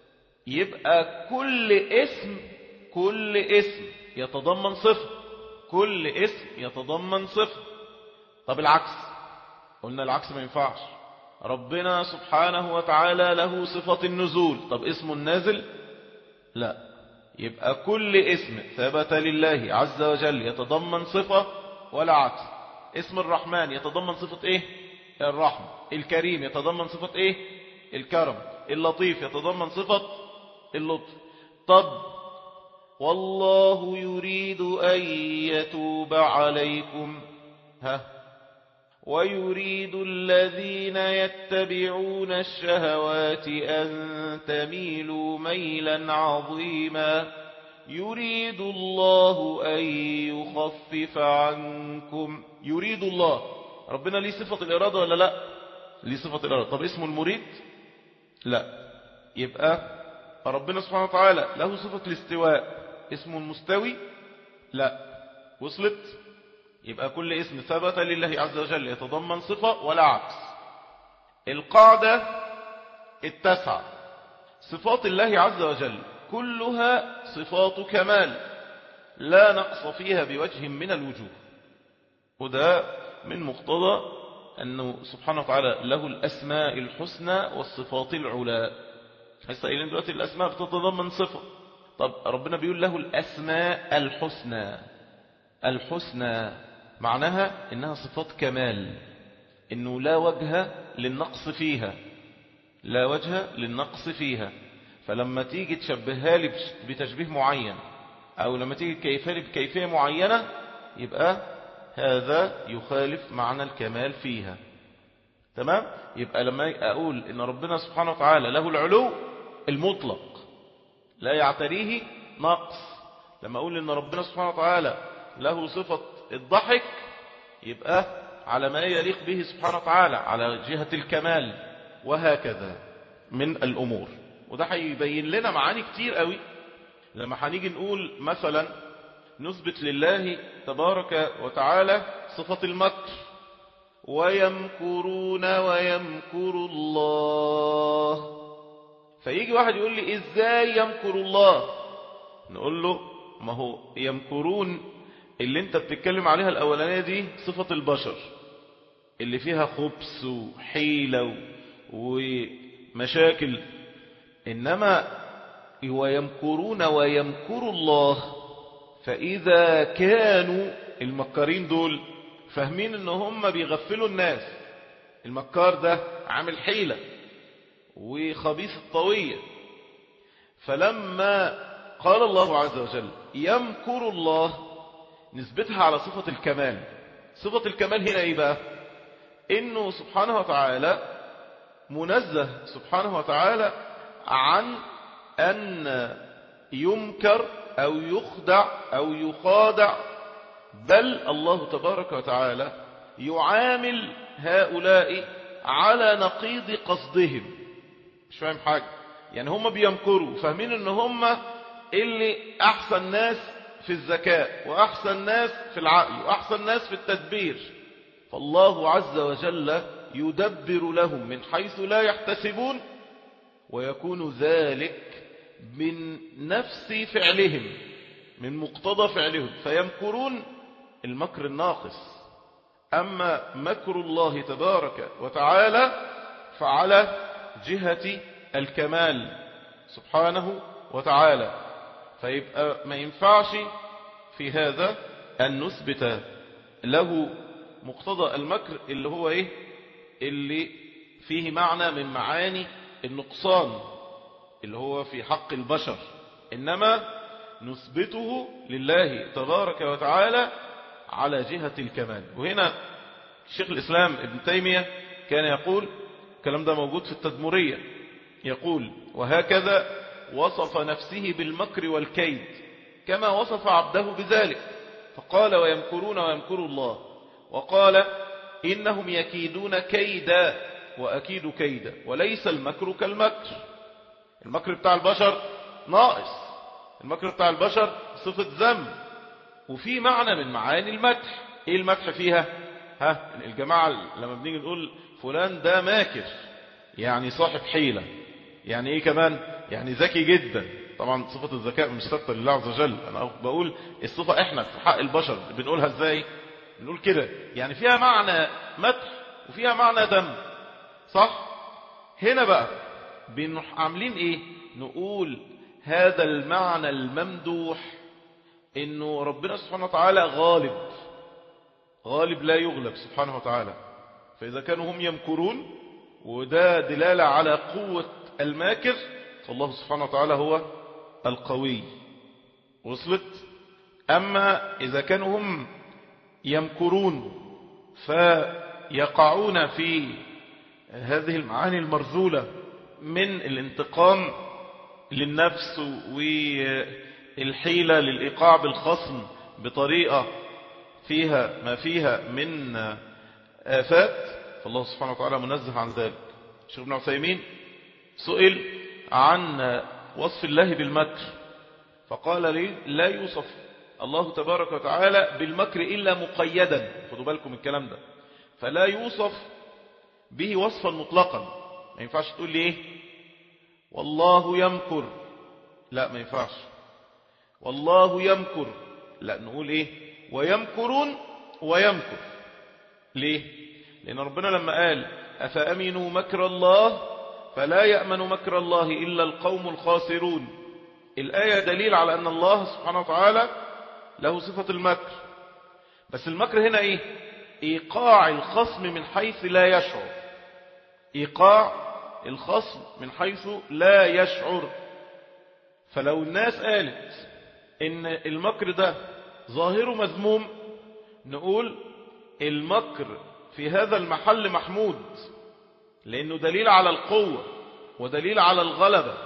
يبقى كل اسم كل اسم يتضمن صفة، كل اسم يتضمن صفة. طب العكس، قلنا العكس ما ينفعش. ربنا سبحانه وتعالى له صفة النزول، طب اسمه النازل؟ لا. يبقى كل اسم ثبت لله عز وجل يتضمن صفة ولا عكس. اسم الرحمن يتضمن صفة ايه؟ الرحمة. الكريم يتضمن صفة ايه؟ الكرم. اللطيف يتضمن صفة اللطف. طب والله يريد أن يتوب عليكم، ها، ويريد الذين يتبعون الشهوات أن تميلوا ميلا عظيما، يريد الله أن يخفف عنكم. يريد الله، ربنا ليه صفة الإرادة ولا لا؟ ليه صفة الإرادة. طب اسمه المريد؟ لا. يبقى ربنا سبحانه وتعالى له صفة الاستواء، اسمه المستوي؟ لا. وصلت؟ يبقى كل اسم ثبت لله عز وجل يتضمن صفة ولا عكس. القاعدة التاسعة: صفات الله عز وجل كلها صفات كمال لا نقص فيها بوجه من الوجوه. وده من مقتضى أنه سبحانه وتعالى له الأسماء الحسنى والصفات العلى. لسه قايلين دلوقتي الأسماء بتتضمن صفة. طب ربنا بيقول له الأسماء الحسنى. الحسنى معناها إنها صفات كمال، إنه لا وجه للنقص فيها، لا وجه للنقص فيها. فلما تيجي تشبهها لي بتشبيه معين أو لما تيجي تكيفها لي بكيفية معينة، يبقى هذا يخالف معنى الكمال فيها. تمام؟ يبقى لما أقول إن ربنا سبحانه وتعالى له العلو المطلق لا يعتريه نقص، لما أقول إن ربنا سبحانه وتعالى له صفة الضحك، يبقى على ما يليق به سبحانه وتعالى على جهة الكمال، وهكذا من الأمور. وده هيبين لنا معاني كتير قوي لما هنيجي نقول مثلا نثبت لله تبارك وتعالى صفة المكر: ويمكرون ويمكر الله. فيجي واحد يقول لي ازاي يمكر الله؟ نقول له ما هو يمكرون اللي انت بتتكلم عليها الاولانية دي صفة البشر اللي فيها خبث وحيلة ومشاكل، إنما ويمكرون ويمكر الله. فإذا كانوا المكارين دول فاهمين ان هم بيغفلوا الناس، المكار ده عامل حيلة وخبيث الطوية، فلما قال الله عز وجل يمكر الله نسبتها على صفة الكمال. صفة الكمال هنا ايه بقى؟ انه سبحانه وتعالى منزه سبحانه وتعالى عن ان يمكر او يخدع او يخادع، بل الله تبارك وتعالى يعامل هؤلاء على نقيض قصدهم. مش فاهم حاجة، يعني هم بيمكروا فاهمين ان هم اللي احسن ناس في الذكاء واحسن ناس في العقل واحسن ناس في التدبير، فالله عز وجل يدبر لهم من حيث لا يحتسبون، ويكون ذلك من نفس فعلهم، من مقتضى فعلهم، فيمكرون المكر الناقص. أما مكر الله تبارك وتعالى فعلى جهة الكمال سبحانه وتعالى. فيبقى ما ينفعش في هذا أن نثبت له مقتضى المكر اللي هو إيه؟ اللي فيه معنى من معاني النقصان اللي هو في حق البشر، إنما نثبته لله تبارك وتعالى على جهة الكمال. وهنا الشيخ الإسلام ابن تيمية كان يقول، الكلام ده موجود في التدمرية، يقول وهكذا وصف نفسه بالمكر والكيد كما وصف عبده بذلك، فقال ويمكرون ويمكر الله، وقال إنهم يكيدون كيدا وأكيد كيدا، وليس المكر كالمكر. المكر بتاع البشر ناقص، المكر بتاع البشر صفة ذم، وفي معنى من معاني المدح. ايه المدح فيها؟ ها الجماعة لما بنيجي نقول فلان ده ماكر يعني صاحب حيلة، يعني ايه كمان؟ يعني ذكي جدا. طبعا صفة الذكاء مش ثابتة لله عز وجل، انا بقول الصفة احنا في حق البشر بنقولها ازاي؟ بنقول كده، يعني فيها معنى مدح وفيها معنى ذم، صح؟ هنا بقى عاملين ايه؟ نقول هذا المعنى الممدوح انه ربنا سبحانه وتعالى غالب، غالب لا يغلب سبحانه وتعالى. فاذا كانوا هم يمكرون وده دلالة على قوة الماكر، فالله سبحانه وتعالى هو القوي. وصلت؟ اما اذا كانوا هم يمكرون فيقعون في هذه المعاني المرذولة من الانتقام للنفس والحيلة للإيقاع بالخصم بطريقة فيها ما فيها من آفات، فالله سبحانه وتعالى منزه عن ذلك. الشيخ ابن عثيمين سئل عن وصف الله بالمكر فقال لي لا يوصف الله تبارك وتعالى بالمكر إلا مقيدا، خدوا بالكم الكلام ده، فلا يوصف به وصفا مطلقا. ما ينفعش تقول لي ايه والله يمكر، لا ما ينفعش. والله يمكر، لا نقول ايه ويمكرون ويمكر. ليه؟ لأن ربنا لما قال أفأمنوا مكر الله فلا يأمن مكر الله إلا القوم الخاسرون، الآية دليل على أن الله سبحانه وتعالى له صفة المكر، بس المكر هنا ايه؟ إيقاع الخصم من حيث لا يشعر، إيقاع الخصم من حيث لا يشعر. فلو الناس قالت إن المكر ده ظاهره مذموم، نقول المكر في هذا المحل محمود، لأنه دليل على القوة ودليل على الغلبة،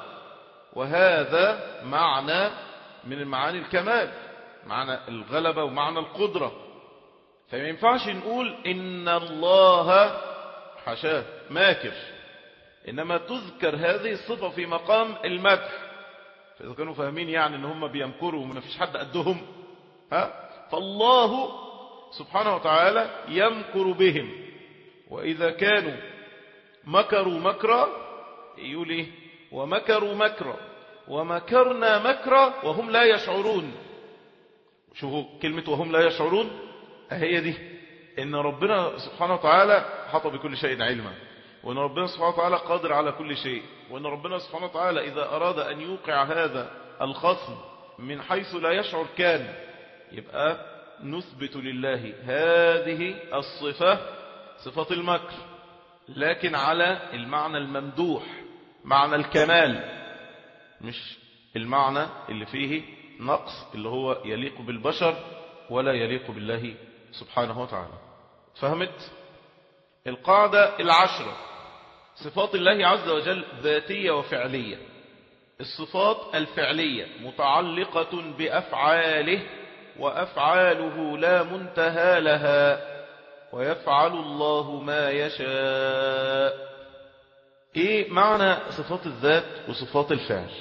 وهذا معنى من المعاني الكمال، معنى الغلبة ومعنى القدرة. فما ينفعش نقول إن الله حشاه ماكر، إنما تذكر هذه الصفة في مقام المدح. فإذا كانوا فاهمين يعني إن هم بيمكروا وما فيش حد قدهم، ها فالله سبحانه وتعالى يمكر بهم. وإذا كانوا مكروا مكرا يقول إيه ومكروا مكرا ومكرنا مكرا وهم لا يشعرون. شوفوا كلمة وهم لا يشعرون، هي دي إن ربنا سبحانه وتعالى حط بكل شيء علما، وأن ربنا سبحانه وتعالى قادر على كل شيء، وأن ربنا سبحانه وتعالى إذا أراد أن يوقع هذا الخصم من حيث لا يشعر كان، يبقى نثبت لله هذه الصفة، صفة المكر، لكن على المعنى الممدوح، معنى الكمال، مش المعنى اللي فيه نقص اللي هو يليق بالبشر ولا يليق بالله سبحانه وتعالى. فهمت؟ القاعدة العشرة: صفات الله عز وجل ذاتية وفعلية. الصفات الفعلية متعلقة بأفعاله، وأفعاله لا منتهى لها، ويفعل الله ما يشاء. ايه معنى صفات الذات وصفات الفعل؟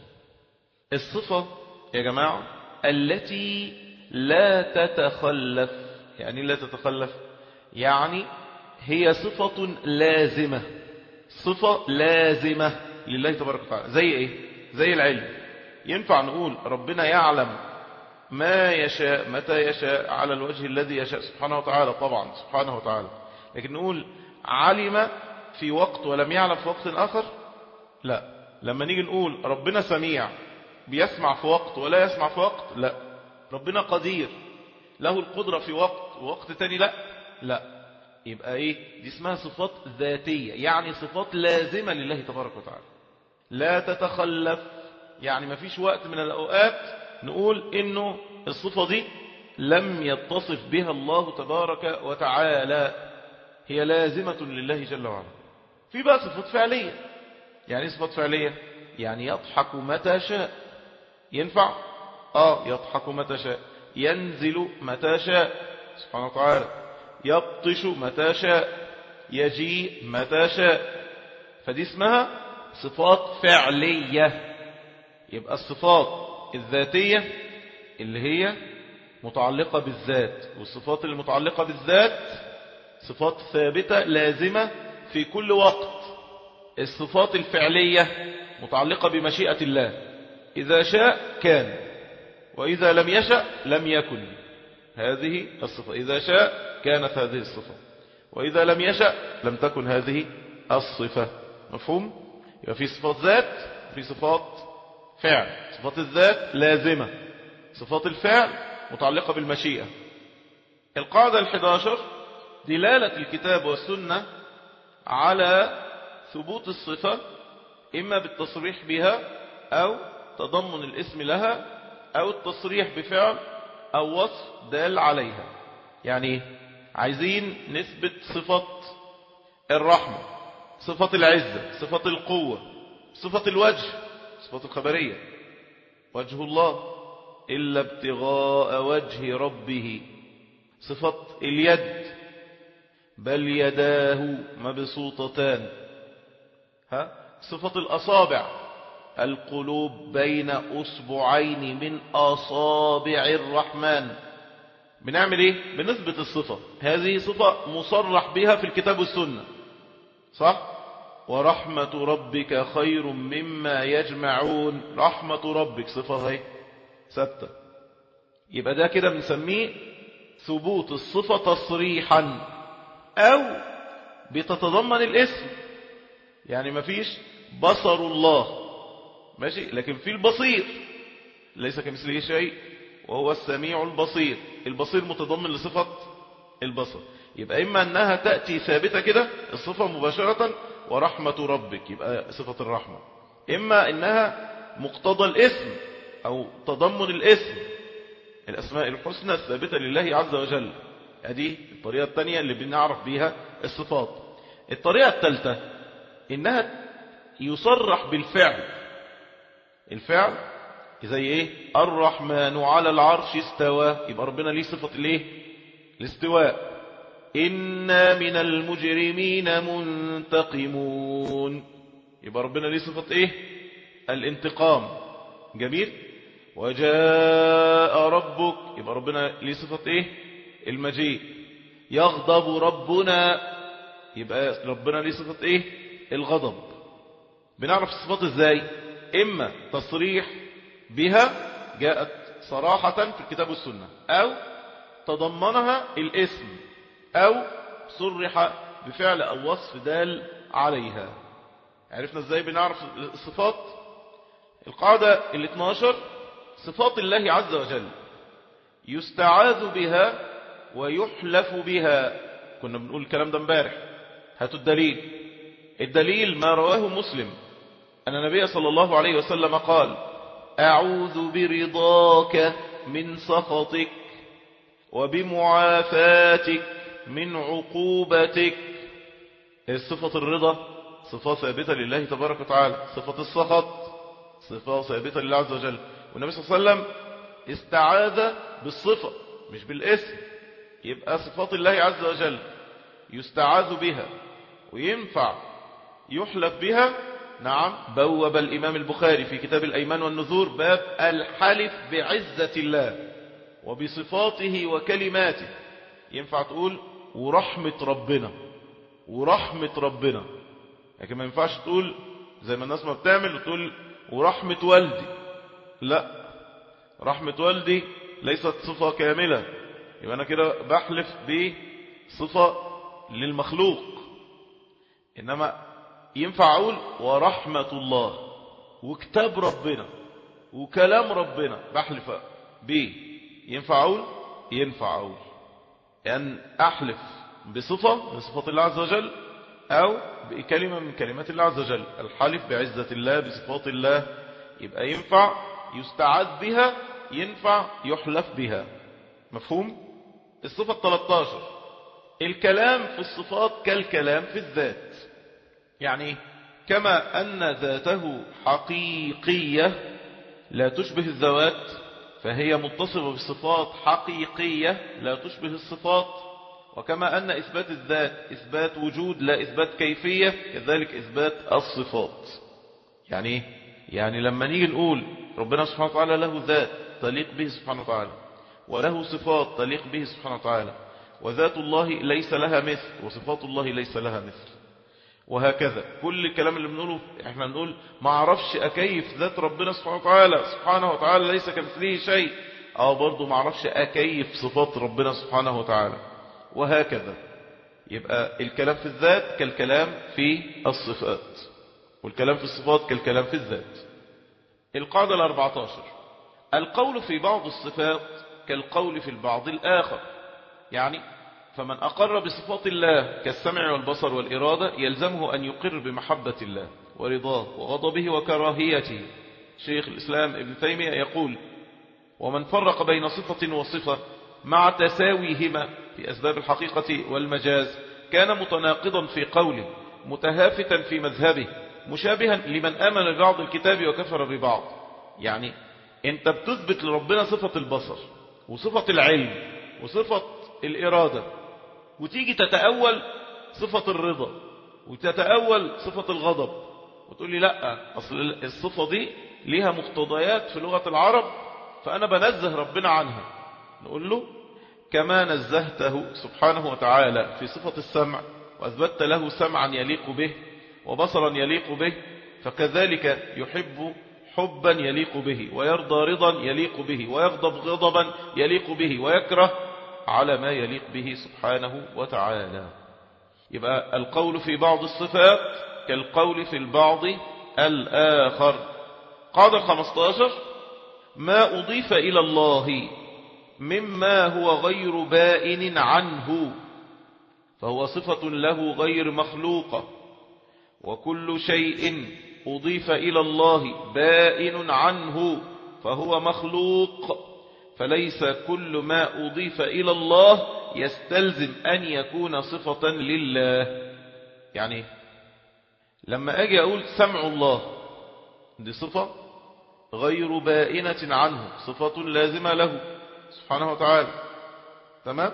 الصفة يا جماعة التي لا تتخلف. يعني لا تتخلف يعني هي صفة لازمة، صفة لازمة لله تبارك وتعالى. زي ايه؟ زي العلم. ينفع نقول ربنا يعلم ما يشاء متى يشاء على الوجه الذي يشاء سبحانه وتعالى؟ طبعا سبحانه وتعالى. لكن نقول علم في وقت ولم يعلم في وقت آخر؟ لا. لما نيجي نقول ربنا سميع بيسمع في وقت ولا يسمع في وقت؟ لا. ربنا قدير له القدرة في وقت ووقت تاني؟ لا. لا. يبقى ايه؟ دي اسمها صفات ذاتية، يعني صفات لازمة لله تبارك وتعالى لا تتخلف. يعني ما فيش وقت من الأوقات نقول انه الصفة دي لم يتصف بها الله تبارك وتعالى، هي لازمة لله جل وعلا. في بقى صفات فعلية. يعني صفات فعلية يعني يضحك متى شاء. ينفع؟ اه يضحك متى شاء، ينزل متى شاء سبحانه وتعالى، يبطش متى شاء، يجيء متى شاء. فدي اسمها صفات فعلية. يبقى الصفات الذاتية اللي هي متعلقة بالذات، والصفات المتعلقة بالذات صفات ثابتة لازمة في كل وقت. الصفات الفعلية متعلقة بمشيئة الله، إذا شاء كان، وإذا لم يشأ لم يكن. هذه الصفة إذا شاء كانت هذه الصفة، وإذا لم يشأ لم تكن هذه الصفة. مفهوم؟ يبقى في صفات ذات وفي صفات فعل. صفات الذات لازمة، صفات الفعل متعلقة بالمشيئة. القاعدة الحداشر: دلالة الكتاب والسنة على ثبوت الصفة إما بالتصريح بها أو تضمن الاسم لها أو التصريح بفعل أو وصف دال عليها. يعني عايزين نثبت صفة الرحمة، صفة العزة، صفة القوة، صفة الوجه، صفة الخبرية، وجه الله إلا ابتغاء وجه ربه، صفة اليد بل يداه مبسوطتان، ها، صفة الأصابع القلوب بين أصبعين من أصابع الرحمن. بنعمل ايه؟ بنثبت الصفة. هذه صفة مصرح بها في الكتاب والسنة، صح؟ ورحمة ربك خير مما يجمعون. رحمة ربك صفة هي ثابتة. يبقى ده كده بنسميه ثبوت الصفة تصريحا أو بتتضمن الاسم. يعني ما فيش بصر الله ماشي، لكن في البصير ليس كمثله شيء وهو السميع البصير. البصير متضمن لصفة البصر. يبقى إما أنها تأتي ثابتة كده الصفة مباشرة ورحمة ربك يبقى صفة الرحمة، إما أنها مقتضى الاسم أو تضمن الاسم، الأسماء الحسنى الثابتة لله عز وجل. هذه الطريقة الثانية اللي بنعرف بيها الصفات. الطريقة الثالثة إنها يصرح بالفعل. الفعل زي إيه؟ الرحمن على العرش استوى، يبقى ربنا ليه صفة الإيه؟ الاستواء. إنا من المجرمين منتقمون، يبقى ربنا ليه صفة إيه؟ الانتقام. جميل. وجاء ربك، يبقى ربنا ليه صفة إيه؟ المجيء. يغضب ربنا، يبقى ربنا ليه صفة إيه؟ الغضب. بنعرف الصفات إزاي؟ إما تصريح بها جاءت صراحة في الكتاب والسنة، أو تضمنها الاسم، أو صرح بفعل أو وصف دال عليها. عرفنا ازاي بنعرف الصفات؟ القاعدة ال اثناشر صفات الله عز وجل يستعاذ بها ويحلف بها. كنا بنقول الكلام ده امبارح. هاتوا الدليل. الدليل ما رواه مسلم أن النبي صلى الله عليه وسلم قال: أعوذ برضاك من سخطك وبمعافاتك من عقوبتك. صفة الرضا صفة ثابتة لله تبارك وتعالى، صفة السخط صفة ثابتة لله عز وجل. والنبي صلى الله عليه وسلم استعاذ بالصفة مش بالاسم. يبقى صفات الله عز وجل يستعاذ بها وينفع يحلف بها. نعم، بوب الإمام البخاري في كتاب الأيمان والنذور باب الحلف بعزة الله وبصفاته وكلماته. ينفع تقول ورحمة ربنا ورحمة ربنا، لكن ما ينفعش تقول زي ما الناس ما بتعمل وتقول ورحمة والدي. لا، رحمة والدي ليست صفة كاملة، يبقى أنا كده بحلف بصفة للمخلوق. إنما ينفع أقول ورحمة الله وكتاب ربنا وكلام ربنا بحلف به. ينفع أقول ينفع أقول أن أحلف بصفة من صفات الله عز وجل أو بكلمة من كلمات الله عز وجل. الحلف بعزة الله بصفات الله يبقى ينفع يستعاذ بها، ينفع يحلف بها. مفهوم؟ الصفة الثالثة عشر الكلام في الصفات كالكلام في الذات. يعني كما أن ذاته حقيقية لا تشبه الذوات، فهي متصفة بصفات حقيقية لا تشبه الصفات. وكما أن إثبات الذات إثبات وجود لا إثبات كيفية، كذلك إثبات الصفات. يعني يعني لما نيجي نقول ربنا سبحانه وتعالى له ذات تليق به سبحانه وتعالى، وله صفات تليق به سبحانه وتعالى، وذات الله ليس لها مثل وصفات الله ليس لها مثل، وهكذا كل الكلام اللي بنقوله احنا بنقول ما اعرفش اكيف ذات ربنا سبحانه وتعالى، سبحانه وتعالى ليس كمثله شيء، او برضو ما اعرفش اكيف صفات ربنا سبحانه وتعالى، وهكذا. يبقى الكلام في الذات كالكلام في الصفات، والكلام في الصفات كالكلام في الذات. القاعدة الأربعة عشر القول في بعض الصفات كالقول في البعض الآخر. يعني فمن أقر بصفات الله كالسمع والبصر والإرادة يلزمه أن يقر بمحبة الله ورضاه وغضبه وكراهيته. شيخ الإسلام ابن تيمية يقول: ومن فرق بين صفة وصفة مع تساويهما في أسباب الحقيقة والمجاز كان متناقضا في قوله، متهافتا في مذهبه، مشابها لمن آمن ببعض الكتاب وكفر ببعض. يعني انت بتثبت لربنا صفة البصر وصفة العلم وصفة الإرادة، وتيجي تتأول صفة الرضا وتتأول صفة الغضب وتقول لي لا، أصل الصفة دي ليها مقتضيات في لغة العرب فأنا بنزه ربنا عنها. نقول له كما نزهته سبحانه وتعالى في صفة السمع وأثبت له سمعا يليق به وبصرا يليق به، فكذلك يحب حبا يليق به، ويرضى رضا يليق به، ويغضب غضبا يليق به، ويكره على ما يليق به سبحانه وتعالى. يبقى القول في بعض الصفات كالقول في البعض الآخر. قاعدة الخمسة عشر ما أضيف إلى الله مما هو غير بائن عنه فهو صفة له غير مخلوقة، وكل شيء أضيف إلى الله بائن عنه فهو مخلوق، فليس كل ما أضيف إلى الله يستلزم أن يكون صفة لله. يعني لما أجي أقول سمع الله دي صفة غير بائنة عنه، صفة لازمة له سبحانه وتعالى، تمام؟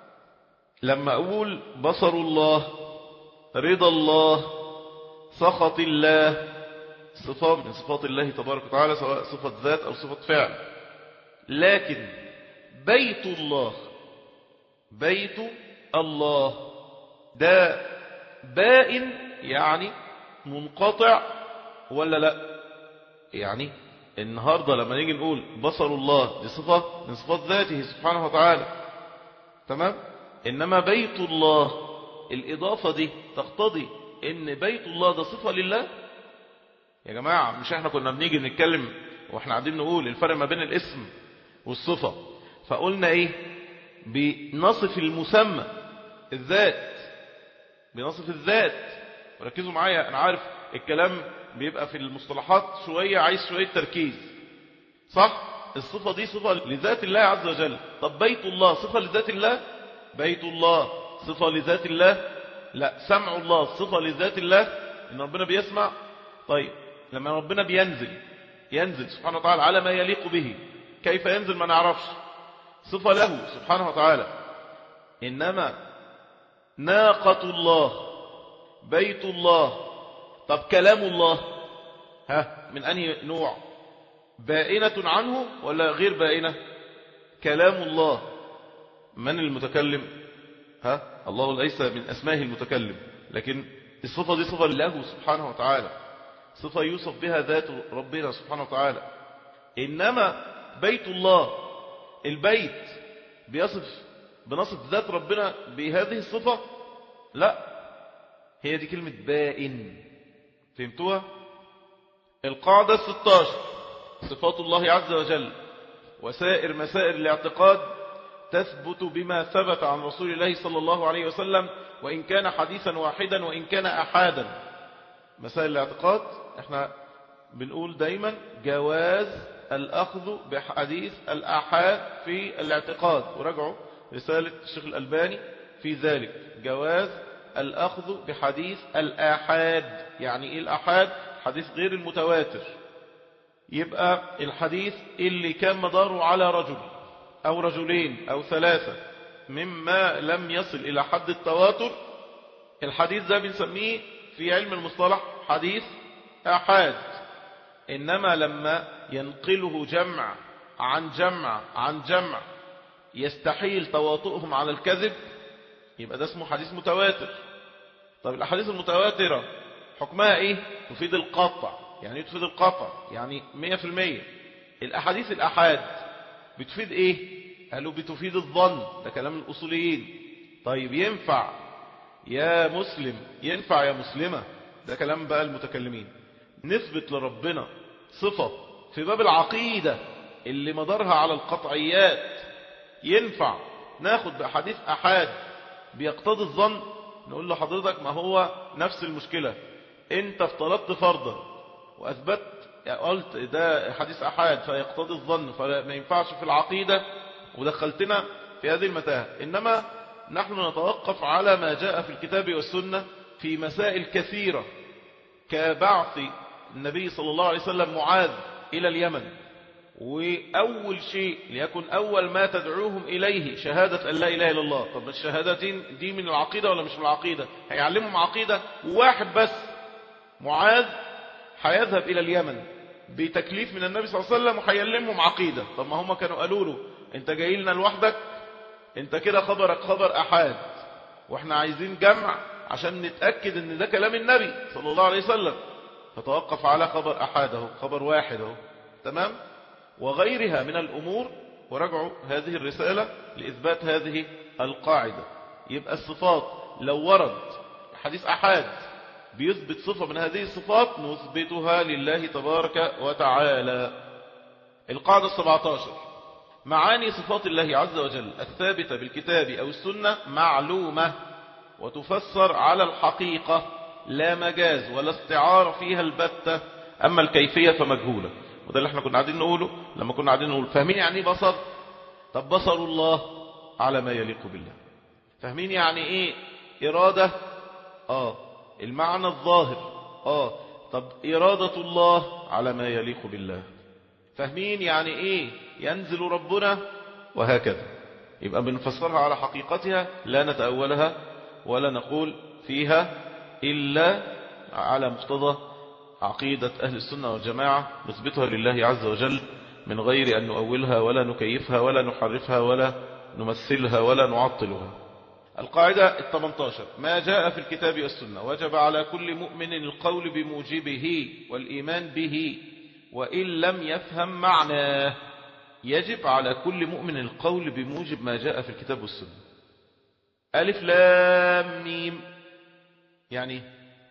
لما أقول بصر الله، رضا الله، سخط الله، صفة من صفات الله تبارك وتعالى سواء صفة ذات أو صفة فعل. لكن بيت الله، بيت الله ده بائن يعني منقطع ولا لا؟ يعني النهاردة لما نيجي نقول بصر الله دي صفة من صفات ذاته سبحانه وتعالى، تمام؟ إنما بيت الله الإضافة دي تقتضي ان بيت الله ده صفة لله؟ يا جماعة مش احنا كنا بنيجي نتكلم واحنا قاعدين نقول الفرق ما بين الاسم والصفة، فقلنا ايه؟ بنصف المسمى الذات، بنصف الذات. وركزوا معايا، انا عارف الكلام بيبقى في المصطلحات شوية عايز شوية تركيز، صح؟ الصفة دي صفة لذات الله عز وجل. طب بيت الله صفة لذات الله؟ بيت الله صفة لذات الله؟ لا. سمع الله صفة لذات الله، ان ربنا بيسمع. طيب لما ربنا بينزل، ينزل سبحانه وتعالى على ما يليق به، كيف ينزل ما نعرفش، صفة له سبحانه وتعالى. إنما ناقة الله، بيت الله. طب كلام الله ها من أنهي نوع؟ بائنة عنه ولا غير بائنة؟ كلام الله من المتكلم؟ ها الله ليس من أسمائه المتكلم، لكن الصفة دي صفة له سبحانه وتعالى، صفة يوصف بها ذات ربنا سبحانه وتعالى. إنما بيت الله، البيت بيصف بنصف ذات ربنا بهذه الصفة؟ لا. هي دي كلمة بائن. فهمتوها؟ القاعدة الستاشر: صفات الله عز وجل وسائر مسائر الاعتقاد تثبت بما ثبت عن رسول الله صلى الله عليه وسلم، وإن كان حديثا واحدا وإن كان أحادا. مسائل الاعتقاد احنا بنقول دايما جواز الأخذ بحديث الآحاد في الاعتقاد، وراجعوا رسالة الشيخ الألباني في ذلك. جواز الأخذ بحديث الآحاد. يعني إيه الآحاد؟ حديث غير المتواتر. يبقى الحديث اللي كان مداره على رجل أو رجلين أو ثلاثة مما لم يصل إلى حد التواتر، الحديث ده بنسميه في علم المصطلح حديث آحاد. إنما لما ينقله جمع عن جمع عن جمع يستحيل تواطؤهم على الكذب، يبقى ده اسمه حديث متواتر. طب الأحاديث المتواترة حكمها إيه؟ تفيد القطع. يعني تفيد القطع يعني مية في المية. الأحاديث الأحاد بتفيد إيه؟ قالوا بتفيد الظن، ده كلام الأصوليين. طيب ينفع يا مسلم، ينفع يا مسلمة، ده كلام بقى المتكلمين. نثبت لربنا صفة في باب العقيدة اللي مدارها على القطعيات، ينفع ناخد بأحاديث أحاد بيقتضي الظن؟ نقول له حضرتك ما هو نفس المشكلة، انت افترضت فرضا وأثبت قلت ده حديث أحاد فيقتضي الظن فما ينفعش في العقيدة، ودخلتنا في هذه المتاهة. إنما نحن نتوقف على ما جاء في الكتاب والسنة في مسائل كثيرة، كبعث النبي صلى الله عليه وسلم معاذ إلى اليمن، وأول شيء ليكن أول ما تدعوهم إليه شهادة أن لا إله إلا الله. طب الشهادتين دي من العقيدة ولا مش من العقيدة؟ هيعلمهم عقيدة، وواحد بس معاذ هيذهب إلى اليمن بتكليف من النبي صلى الله عليه وسلم وهيعلمهم عقيدة. طب ما هم كانوا قالوا له انت جاي لنا لوحدك، انت كده خبرك خبر أحاد، واحنا عايزين جمع عشان نتأكد ان ده كلام النبي صلى الله عليه وسلم، فتوقف على خبر أحاده، خبر واحده. تمام؟ وغيرها من الأمور، ورجعوا هذه الرسالة لإثبات هذه القاعدة. يبقى الصفات لو ورد حديث أحاد بيثبت صفة من هذه الصفات نثبتها لله تبارك وتعالى. القاعدة السبعتاشر: معاني صفات الله عز وجل الثابتة بالكتاب أو السنة معلومة وتفسر على الحقيقة، لا مجاز ولا استعارة فيها البتة، أما الكيفية فمجهولة. وده اللي احنا كنا قاعدين نقوله لما كنا قاعدين نقول فاهمين يعني ايه بصر؟ طب بصر الله على ما يليق بالله. فاهمين يعني ايه إرادة؟ آه المعنى الظاهر. آه طب إرادة الله على ما يليق بالله. فاهمين يعني ايه ينزل ربنا؟ وهكذا. يبقى بنفسرها على حقيقتها، لا نتأولها ولا نقول فيها إلا على مقتضى عقيدة أهل السنة والجماعة، نثبتها لله عز وجل من غير أن نؤولها ولا نكيفها ولا نحرفها ولا نمثلها ولا نعطلها. القاعدة الثامنة ما جاء في الكتاب والسنة وجب على كل مؤمن القول بموجبه والإيمان به وإن لم يفهم معناه. يجب على كل مؤمن القول بموجب ما جاء في الكتاب والسنة. ألف لام ميم يعني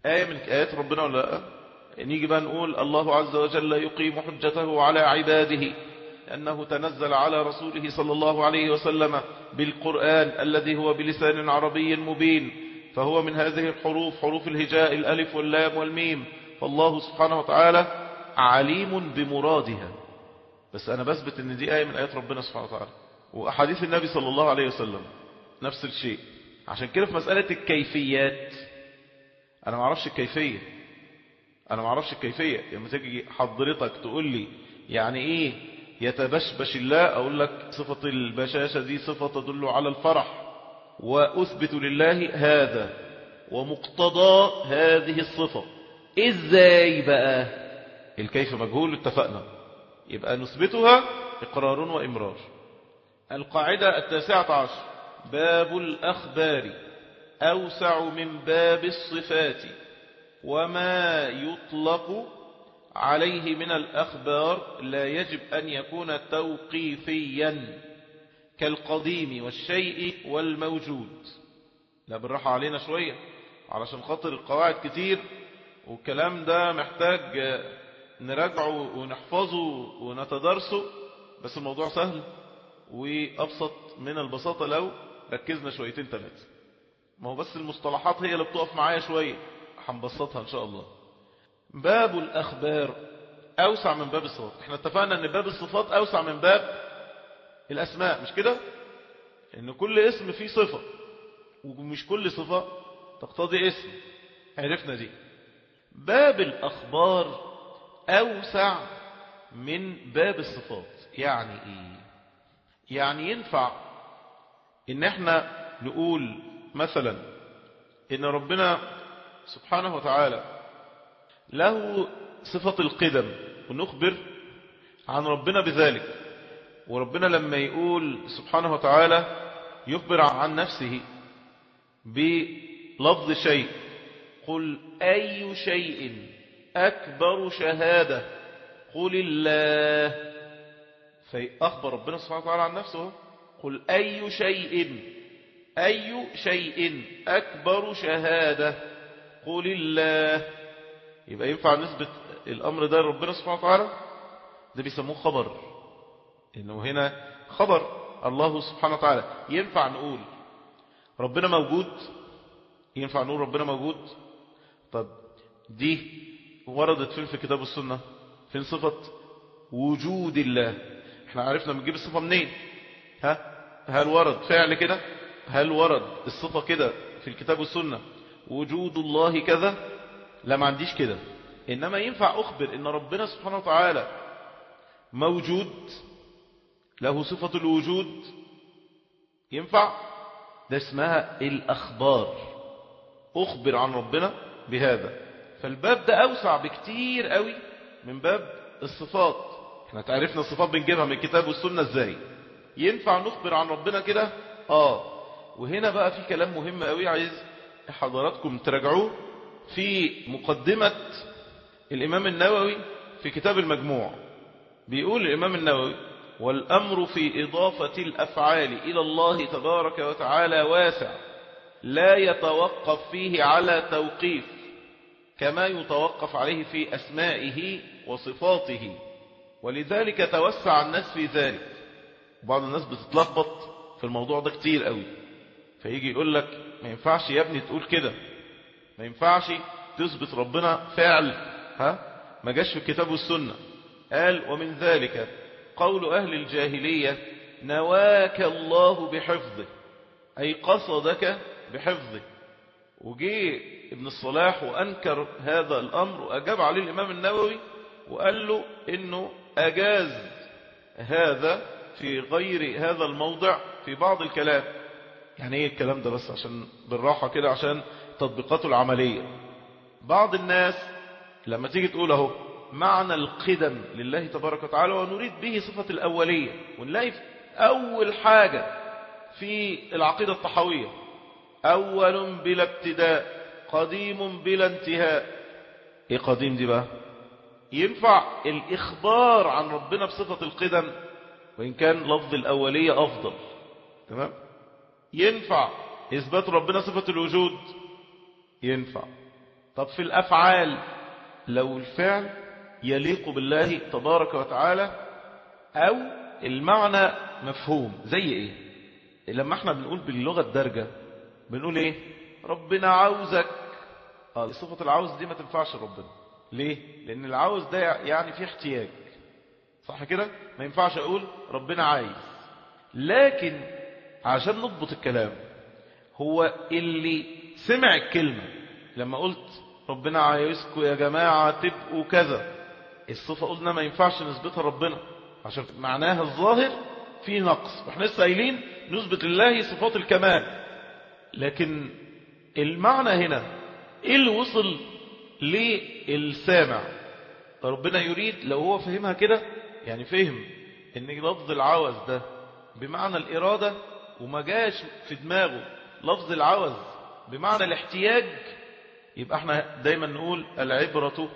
آية من آيات ربنا ولا لا؟ نيجي بقى نقول الله عز وجل يقيم حجته على عباده أنه تنزل على رسوله صلى الله عليه وسلم بالقرآن الذي هو بلسان عربي مبين، فهو من هذه الحروف حروف الهجاء الألف واللام والميم، فالله سبحانه وتعالى عليم بمرادها. بس أنا بثبت أن دي آية من آيات ربنا سبحانه وتعالى، وأحاديث النبي صلى الله عليه وسلم نفس الشيء. عشان كده في مسألة الكيفيات أنا ما أعرفش الكيفية، أنا ما أعرفش الكيفية. لما تيجي حضرتك تقول لي يعني إيه يتبشبش الله، أقول لك صفة البشاشة دي صفة تدل على الفرح، وأثبت لله هذا ومقتضى هذه الصفة. إزاي بقى؟ الكيف مجهول، اتفقنا، يبقى نثبتها إقرار وإمرار. القاعدة التاسعة عشر: باب الأخبار أوسع من باب الصفات، وما يطلق عليه من الأخبار لا يجب أن يكون توقيفيا كالقديم والشيء والموجود. لا بالراحة علينا شوية علشان خاطر القواعد كتير والكلام ده محتاج نراجعه ونحفظه ونتدرسه، بس الموضوع سهل وأبسط من البساطة لو ركزنا شويتين ثلاثة. ما هو بس المصطلحات هي اللي بتقف معايا شوية، هنبسطها إن شاء الله. باب الأخبار أوسع من باب الصفات. احنا اتفقنا أن باب الصفات أوسع من باب الأسماء، مش كده؟ إن كل اسم فيه صفة، ومش كل صفة تقتضي اسم، عرفنا دي. باب الأخبار أوسع من باب الصفات. يعني إيه؟ يعني ينفع إن احنا نقول مثلا إن ربنا سبحانه وتعالى له صفة القدم ونخبر عن ربنا بذلك، وربنا لما يقول سبحانه وتعالى يخبر عن نفسه بلفظ شيء: قل أي شيء أكبر شهادة قل الله، فأخبر ربنا سبحانه وتعالى عن نفسه: قل أي شيء أي شيء أكبر شهادة قل الله. يبقى ينفع نثبت الأمر ده لربنا سبحانه وتعالى؟ ده بيسموه خبر، إنه هنا خبر الله سبحانه وتعالى. ينفع نقول ربنا موجود؟ ينفع نقول ربنا موجود؟ طب دي وردت فين في كتاب السنة؟ فين صفة وجود الله؟ احنا عرفنا بنجيب الصفة منين؟ ها؟ هل ورد فعل كده؟ هل ورد الصفة كده في الكتاب والسنة وجود الله كذا؟ لا، ما عنديش كده. إنما ينفع أخبر إن ربنا سبحانه وتعالى موجود، له صفة الوجود، ينفع. ده اسمها الأخبار، أخبر عن ربنا بهذا. فالباب ده أوسع بكتير قوي من باب الصفات. احنا تعرفنا الصفات بنجيبها من الكتاب والسنة ازاي. ينفع نخبر عن ربنا كده؟ آه. وهنا بقى في كلام مهم قوي عايز حضراتكم تراجعوه في مقدمة الإمام النووي في كتاب المجموع. بيقول الإمام النووي: والأمر في إضافة الأفعال إلى الله تبارك وتعالى واسع، لا يتوقف فيه على توقيف كما يتوقف عليه في أسمائه وصفاته، ولذلك توسع الناس في ذلك. بعض الناس بتتلخبط في الموضوع ده كتير قوي، فيجي يقول لك ما ينفعش يا ابني تقول كده، ما ينفعش تثبت ربنا فعل ها ما جاش في الكتاب والسنة. قال: ومن ذلك قول أهل الجاهلية: نواك الله بحفظه، أي قصدك بحفظه. وجي ابن الصلاح وأنكر هذا الأمر، وأجاب عليه الإمام النووي وقال له إنه أجاز هذا في غير هذا الموضع في بعض الكلام. يعني ايه الكلام ده؟ بس عشان بالراحة كده عشان تطبيقاته العملية. بعض الناس لما تيجي تقول اهو معنى القدم لله تبارك وتعالى ونريد به صفة الأولية، ونلاقي في أول حاجة في العقيدة الطحاوية: أول بلا ابتداء قديم بلا انتهاء. ايه قديم دي بقى؟ ينفع الإخبار عن ربنا بصفة القدم وإن كان لفظ الأولية أفضل، تمام؟ ينفع إثبات ربنا صفة الوجود؟ ينفع. طب في الأفعال لو الفعل يليق بالله تبارك وتعالى أو المعنى مفهوم، زي إيه؟ لما احنا بنقول باللغة الدارجة بنقول إيه؟ ربنا عاوزك. آه صفة العاوز دي ما تنفعش ربنا. ليه؟ لأن العاوز ده يعني فيه احتياج، صح كده؟ ما ينفعش أقول ربنا عايز. لكن عشان نضبط الكلام، هو اللي سمع الكلمة لما قلت ربنا عايزكم يا جماعة تبقوا كذا، الصفة قلنا ما ينفعش نثبتها ربنا عشان معناها الظاهر فيه نقص، واحنا لسه قايلين نثبت لله صفات الكمال. لكن المعنى هنا ايه اللي وصل للسامع؟ ربنا يريد لو هو فهمها كده، يعني فهم ان لفظ العوز ده بمعنى الإرادة وما جاش في دماغه لفظ العوز بمعنى الاحتياج، يبقى احنا دايما نقول العبرة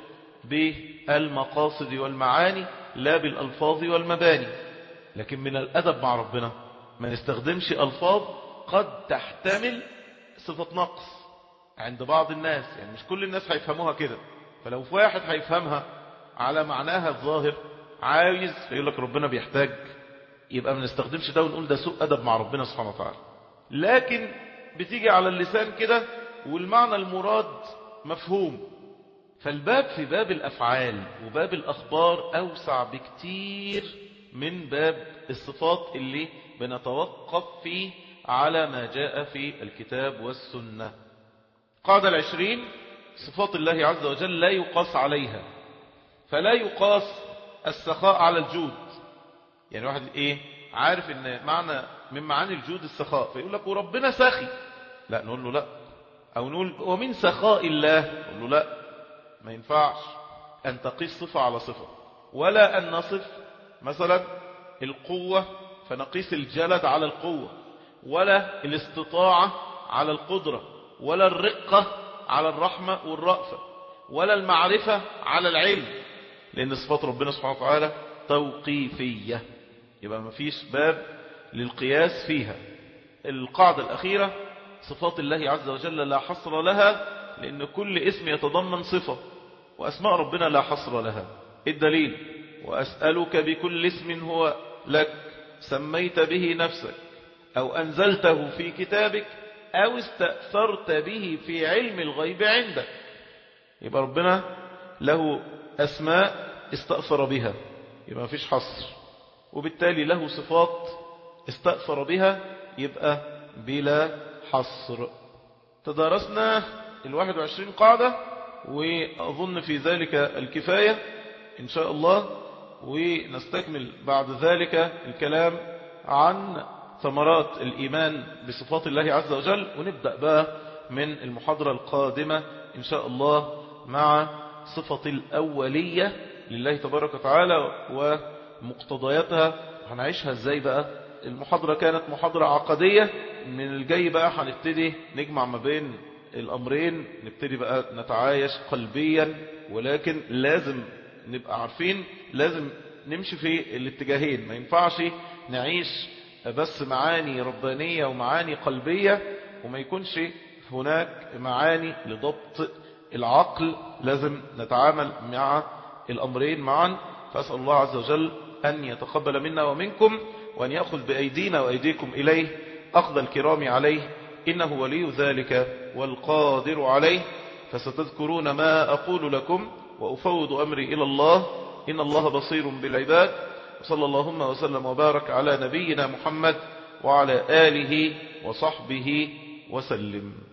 بالمقاصد والمعاني لا بالألفاظ والمباني. لكن من الأدب مع ربنا ما نستخدمش ألفاظ قد تحتمل صفة نقص عند بعض الناس، يعني مش كل الناس هيفهموها كده. فلو في واحد هيفهمها على معناها الظاهر عايز يقول لك ربنا بيحتاج، يبقى ما نستخدمش ده ونقول ده سوء أدب مع ربنا سبحانه وتعالى. لكن بتيجي على اللسان كده والمعنى المراد مفهوم. فالباب في باب الأفعال وباب الأخبار أوسع بكتير من باب الصفات اللي بنتوقف فيه على ما جاء في الكتاب والسنة. قاعدة العشرين: صفات الله عز وجل لا يقاس عليها، فلا يقاس السخاء على الجود. يعني واحد ايه عارف ان معنى من معاني الجود السخاء، فيقول لك وربنا سخي، لا نقول له لا. او نقول ومن سخاء الله، نقول له لا، ما ينفعش ان تقيس صفة على صفة. ولا ان نصف مثلا القوة فنقيس الجلد على القوة، ولا الاستطاعة على القدرة، ولا الرقة على الرحمة والرأفة، ولا المعرفة على العلم، لأن صفات ربنا سبحانه وتعالى توقيفية، يبقى ما فيش باب للقياس فيها. القاعدة الأخيرة: صفات الله عز وجل لا حصر لها، لأن كل اسم يتضمن صفة، وأسماء ربنا لا حصر لها. الدليل: وأسألك بكل اسم هو لك سميت به نفسك أو أنزلته في كتابك أو استأثرت به في علم الغيب عندك. يبقى ربنا له أسماء استأثر بها، يبقى ما فيش حصر، وبالتالي له صفات استأثر بها، يبقى بلا حصر. تدارسنا الواحد وعشرين قاعدة، وأظن في ذلك الكفاية إن شاء الله، ونستكمل بعد ذلك الكلام عن ثمرات الإيمان بصفات الله عز وجل، ونبدأ بقى من المحاضرة القادمة إن شاء الله مع صفة الأولية لله تبارك وتعالى ومقتضياتها. هنعيشها ازاي بقى؟ المحاضرة كانت محاضرة عقدية، من الجاي بقى هنبتدي نجمع ما بين الأمرين، نبتدي بقى نتعايش قلبيا، ولكن لازم نبقى عارفين لازم نمشي في الاتجاهين. ما ينفعش نعيش بس معاني ربانية ومعاني قلبية وما يكونش هناك معاني لضبط العقل، لازم نتعامل مع الأمرين معا. فأسأل الله عز وجل أن يتقبل منا ومنكم، وأن يأخذ بأيدينا وأيديكم إليه أخذ الكرام عليه، إنه ولي ذلك والقادر عليه. فستذكرون ما أقول لكم وأفوض أمري إلى الله، إن الله بصير بالعباد. وصلى اللهم وسلم وبارك على نبينا محمد وعلى آله وصحبه وسلم.